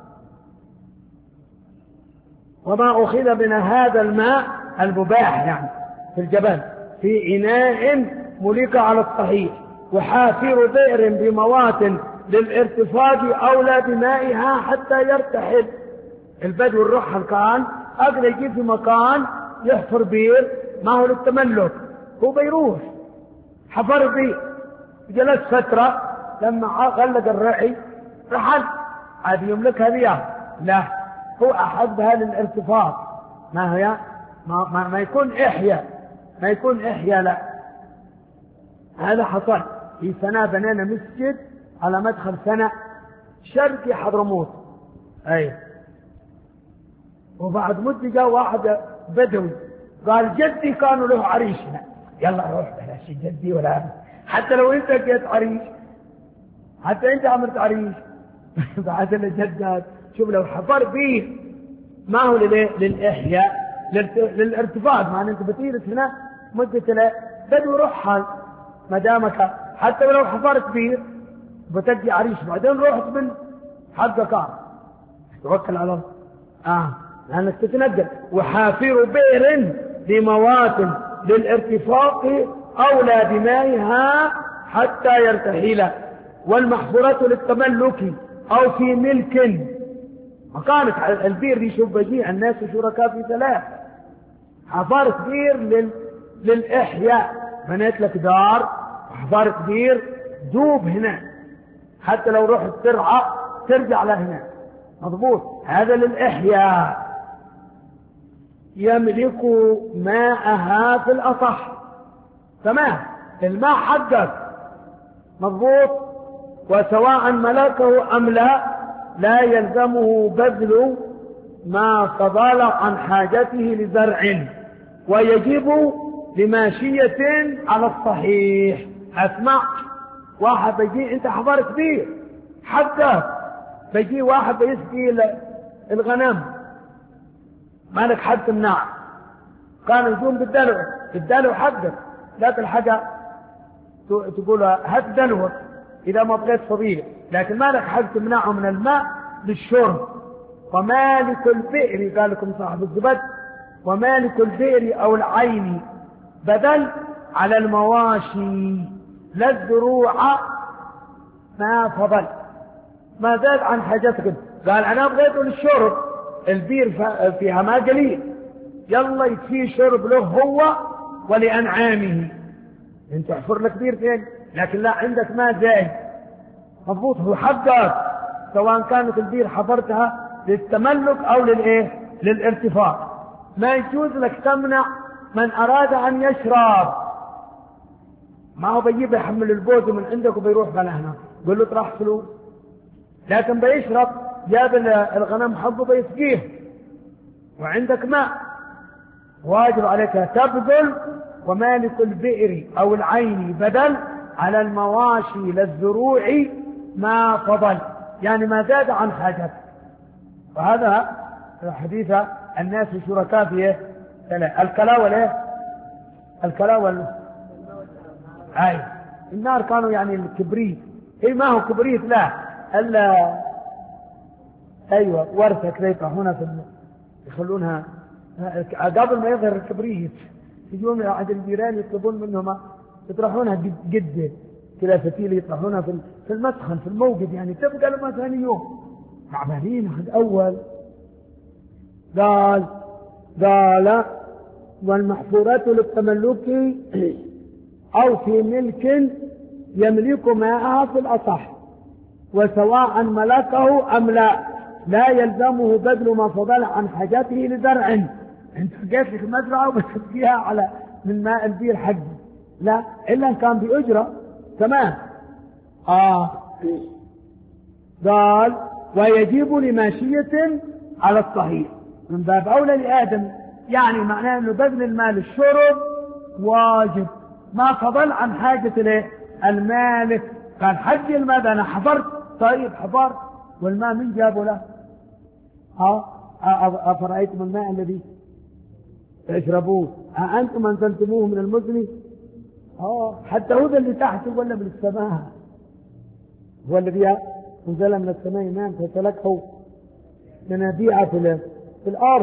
وما أخذ من هذا الماء المباح يعني في الجبل في إناء ملك على الصحيح، وحافر بئر بموات للارتفاع أولى بمائها حتى يرتحل. البدو الرحل كان أقل يجي في مكان يحفر بئر ما هو للتملك، هو بيروح حفر بئر جلس فترة لما غلق الرعي رحل عاد يملكها بياه، لا هو أحبها للارتفاع، ما هي ما, ما, ما يكون إحياء ما يكون إحياء لا. هذا حصل في سنة بنينا مسجد على مدخل سنة شرقي حضرموت أي، وبعد مدة جاء واحد بدوي قال جدي كانوا له عريشنا يلا روح بلاش جدي ولا حتى لو انت جيت عريش، حتى انت عملت عريش بعد الجدات. شوف لو حفر بيه ما هو للإحياء للارتفاع، مع ان انت بتجلس هنا مدة لا بدو رحل ما دامك، حتى ولو حفرت بيه بتجي عريش بعدين رحت من حقك توكل على الله. اه لانك تتنقل. وحافر بئر بموات للارتفاق اولى بمائها حتى يرتحل، والمحفورة للتملك او في ملك. وكانت البير دي شوف بجيع الناس شركاء في ثلاث. حفرت بير لل... للإحياء، بنيت لك دار وحفرت بير دوب هنا حتى لو رحت ترعى ترجع لهنا مضبوط. هذا للإحياء. يملك ماءها في الأصح، تمام الماء حقك مضبوط، وسواء ملكه أم لا لا يلزمه بذل ما فضل عن حاجته لزرع، ويجب لماشية على الصحيح. اسمع، واحد بيجي انت حضرت بيه حتى بيجي واحد بيسقي الغنم ما لك حد تمنع، كان يجون بالدلو بالدلو حقك لا تلحق تقول هات دلوك اذا ما بقيت فضيلة، لكن ما لك حد تمنعه من الماء للشرب. ومالك البئر قال لكم صاحب الزبد، ومالك البئر او العين بدل على المواشي لا الزروع ما فضل ما زاد عن حاجتك. قال انا بغيته للشرب، البير فيها ماء قليل يلا يكفيه شرب له هو ولأنعامه. انت احفر لك بير فين لكن لا عندك ماء زايد مضبوط، هو حقك سواء كانت البير حفرتها للتملك او للايه للارتفاع. ما يجوز لك تمنع من اراد ان يشرب، ما هو بيجيب يحمل البوز من عندك وبيروح بلا هنا قل له تراح فلوس، لكن بيشرب جاب الغنم حقه بيسقيه وعندك ماء واجب عليك تبذل. ومالك البئر او العين بدل على المواشي للزروع ما فضل، يعني ما زاد عن حاجتك. وهذا حديث الناس شركاء في الكلا والايه الكلا وال اي النار كانوا يعني الكبريت، اي ما هو كبريت لا الا ايوه ورثه كذا يطرحونها في يخلونها قبل ما يظهر الكبريت، يجون عند الجيران يطلبون منهم يطرحونها جده كذا فتيله يطرحونها في في المسخن في الموقد، يعني تبقى لما ثاني يوم تعبانين حد اول. قال قال والمحفورات للتملك او في ملك يملك ماءها في الاصح، وسواء ملكه ام لا لا يلزمه بذل ما فضل عن حاجته لزرع. انت جيت لك مزرعه وبتسقيها على من ماء البير حقي لا الا ان كان باجره تمام. اه قال ويجب لماشيه على الصحيح من باب اولى لادم، يعني معناه انه بذل المال الشرب واجب ما فضل عن حاجه المالك. قال حج الماء انا حفرت طيب حفرت والماء من جابه له؟ ها افرايتم الماء الذي تشربوه أأنتم أنزلتموه من المزن؟ اه حتى هو اللي تحت ولا من السماء، هو الذي انزل من السماء ماء فتلقوا منابيع في, في الارض.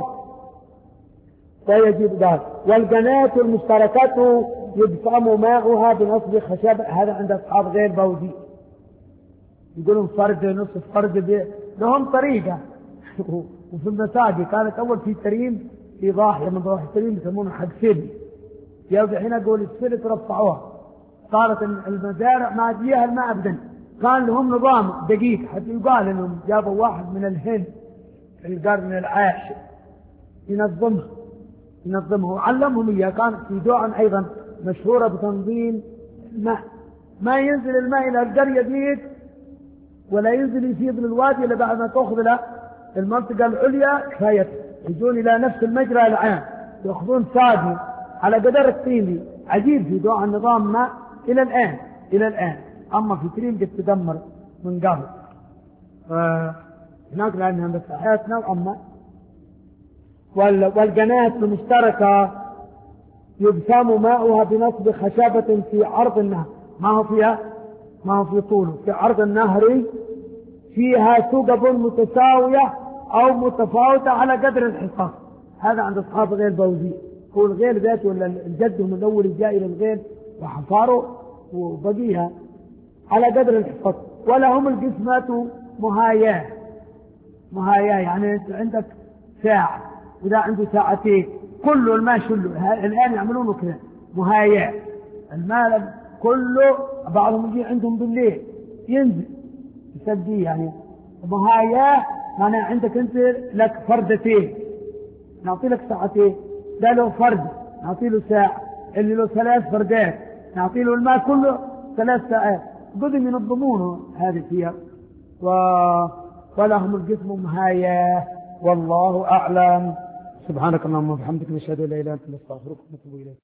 فيجب ذلك. والجنات المشتركات يدفم ماؤها بنصب خشب، هذا عند اصحاب غير بوزي يقولون فرد نصف فرد لهم طريقه. وفي المساجد كانت اول في تريم في ضاحيه من ضواحي التريم يسمونه حق سلي، يوجد حين اقول السلي ترفعوها، صارت المزارع ما فيها الماء ابدا. كان لهم نظام دقيق حتى يقال انهم جابوا واحد من الهند في القرن العاشر ينظمها ينظمها وعلمهم اياه. كانت في دعاء ايضا مشهوره بتنظيم الماء، ما ينزل الماء الى القريه ديك ولا ينزل يفيض للوادي الا بعد ما تاخذ له المنطقه العليا كفايه، يجون الى نفس المجرى العام ياخذون ساقي على قدر الطيني عجيب في دعاء النظام ما إلى الآن إلى الآن. أما في تريم قد تدمر من قبل هناك لأنها مساحاتنا. وأما والقناة المشتركة يبسم ماؤها بنصب خشبة في عرض النهر، ما هو فيها ما هو في طوله، في عرض النهر فيها ثقب متساوية أو متفاوتة على قدر الحصان. هذا عند أصحاب غير بوزي، هو الغير ذاته ولا الجد من أول الجاء إلى الغير وحفاره وبقيها على قدر الحصان. ولهم القسمة مهاياه مهاياه يعني عندك ساعة وإذا عنده ساعتين كله الماء شله. الآن يعملونه كذا مهاياه، الماء كله بعضهم يجي عندهم بالليل ينزل يسديه يعني مهاياه. معناه عندك أنت لك فردتين نعطي لك ساعتين، ده له فرد نعطي له ساعة، اللي له ثلاث فردات نعطي له الماء كله ثلاث ساعات. قدم ينظمونه هذه فيها و... ولهم القسم مهاياه والله أعلم. سبحانك اللهم وبحمدك نشهد أن لا إله إلا أنت نستغفرك ونتوب إليك.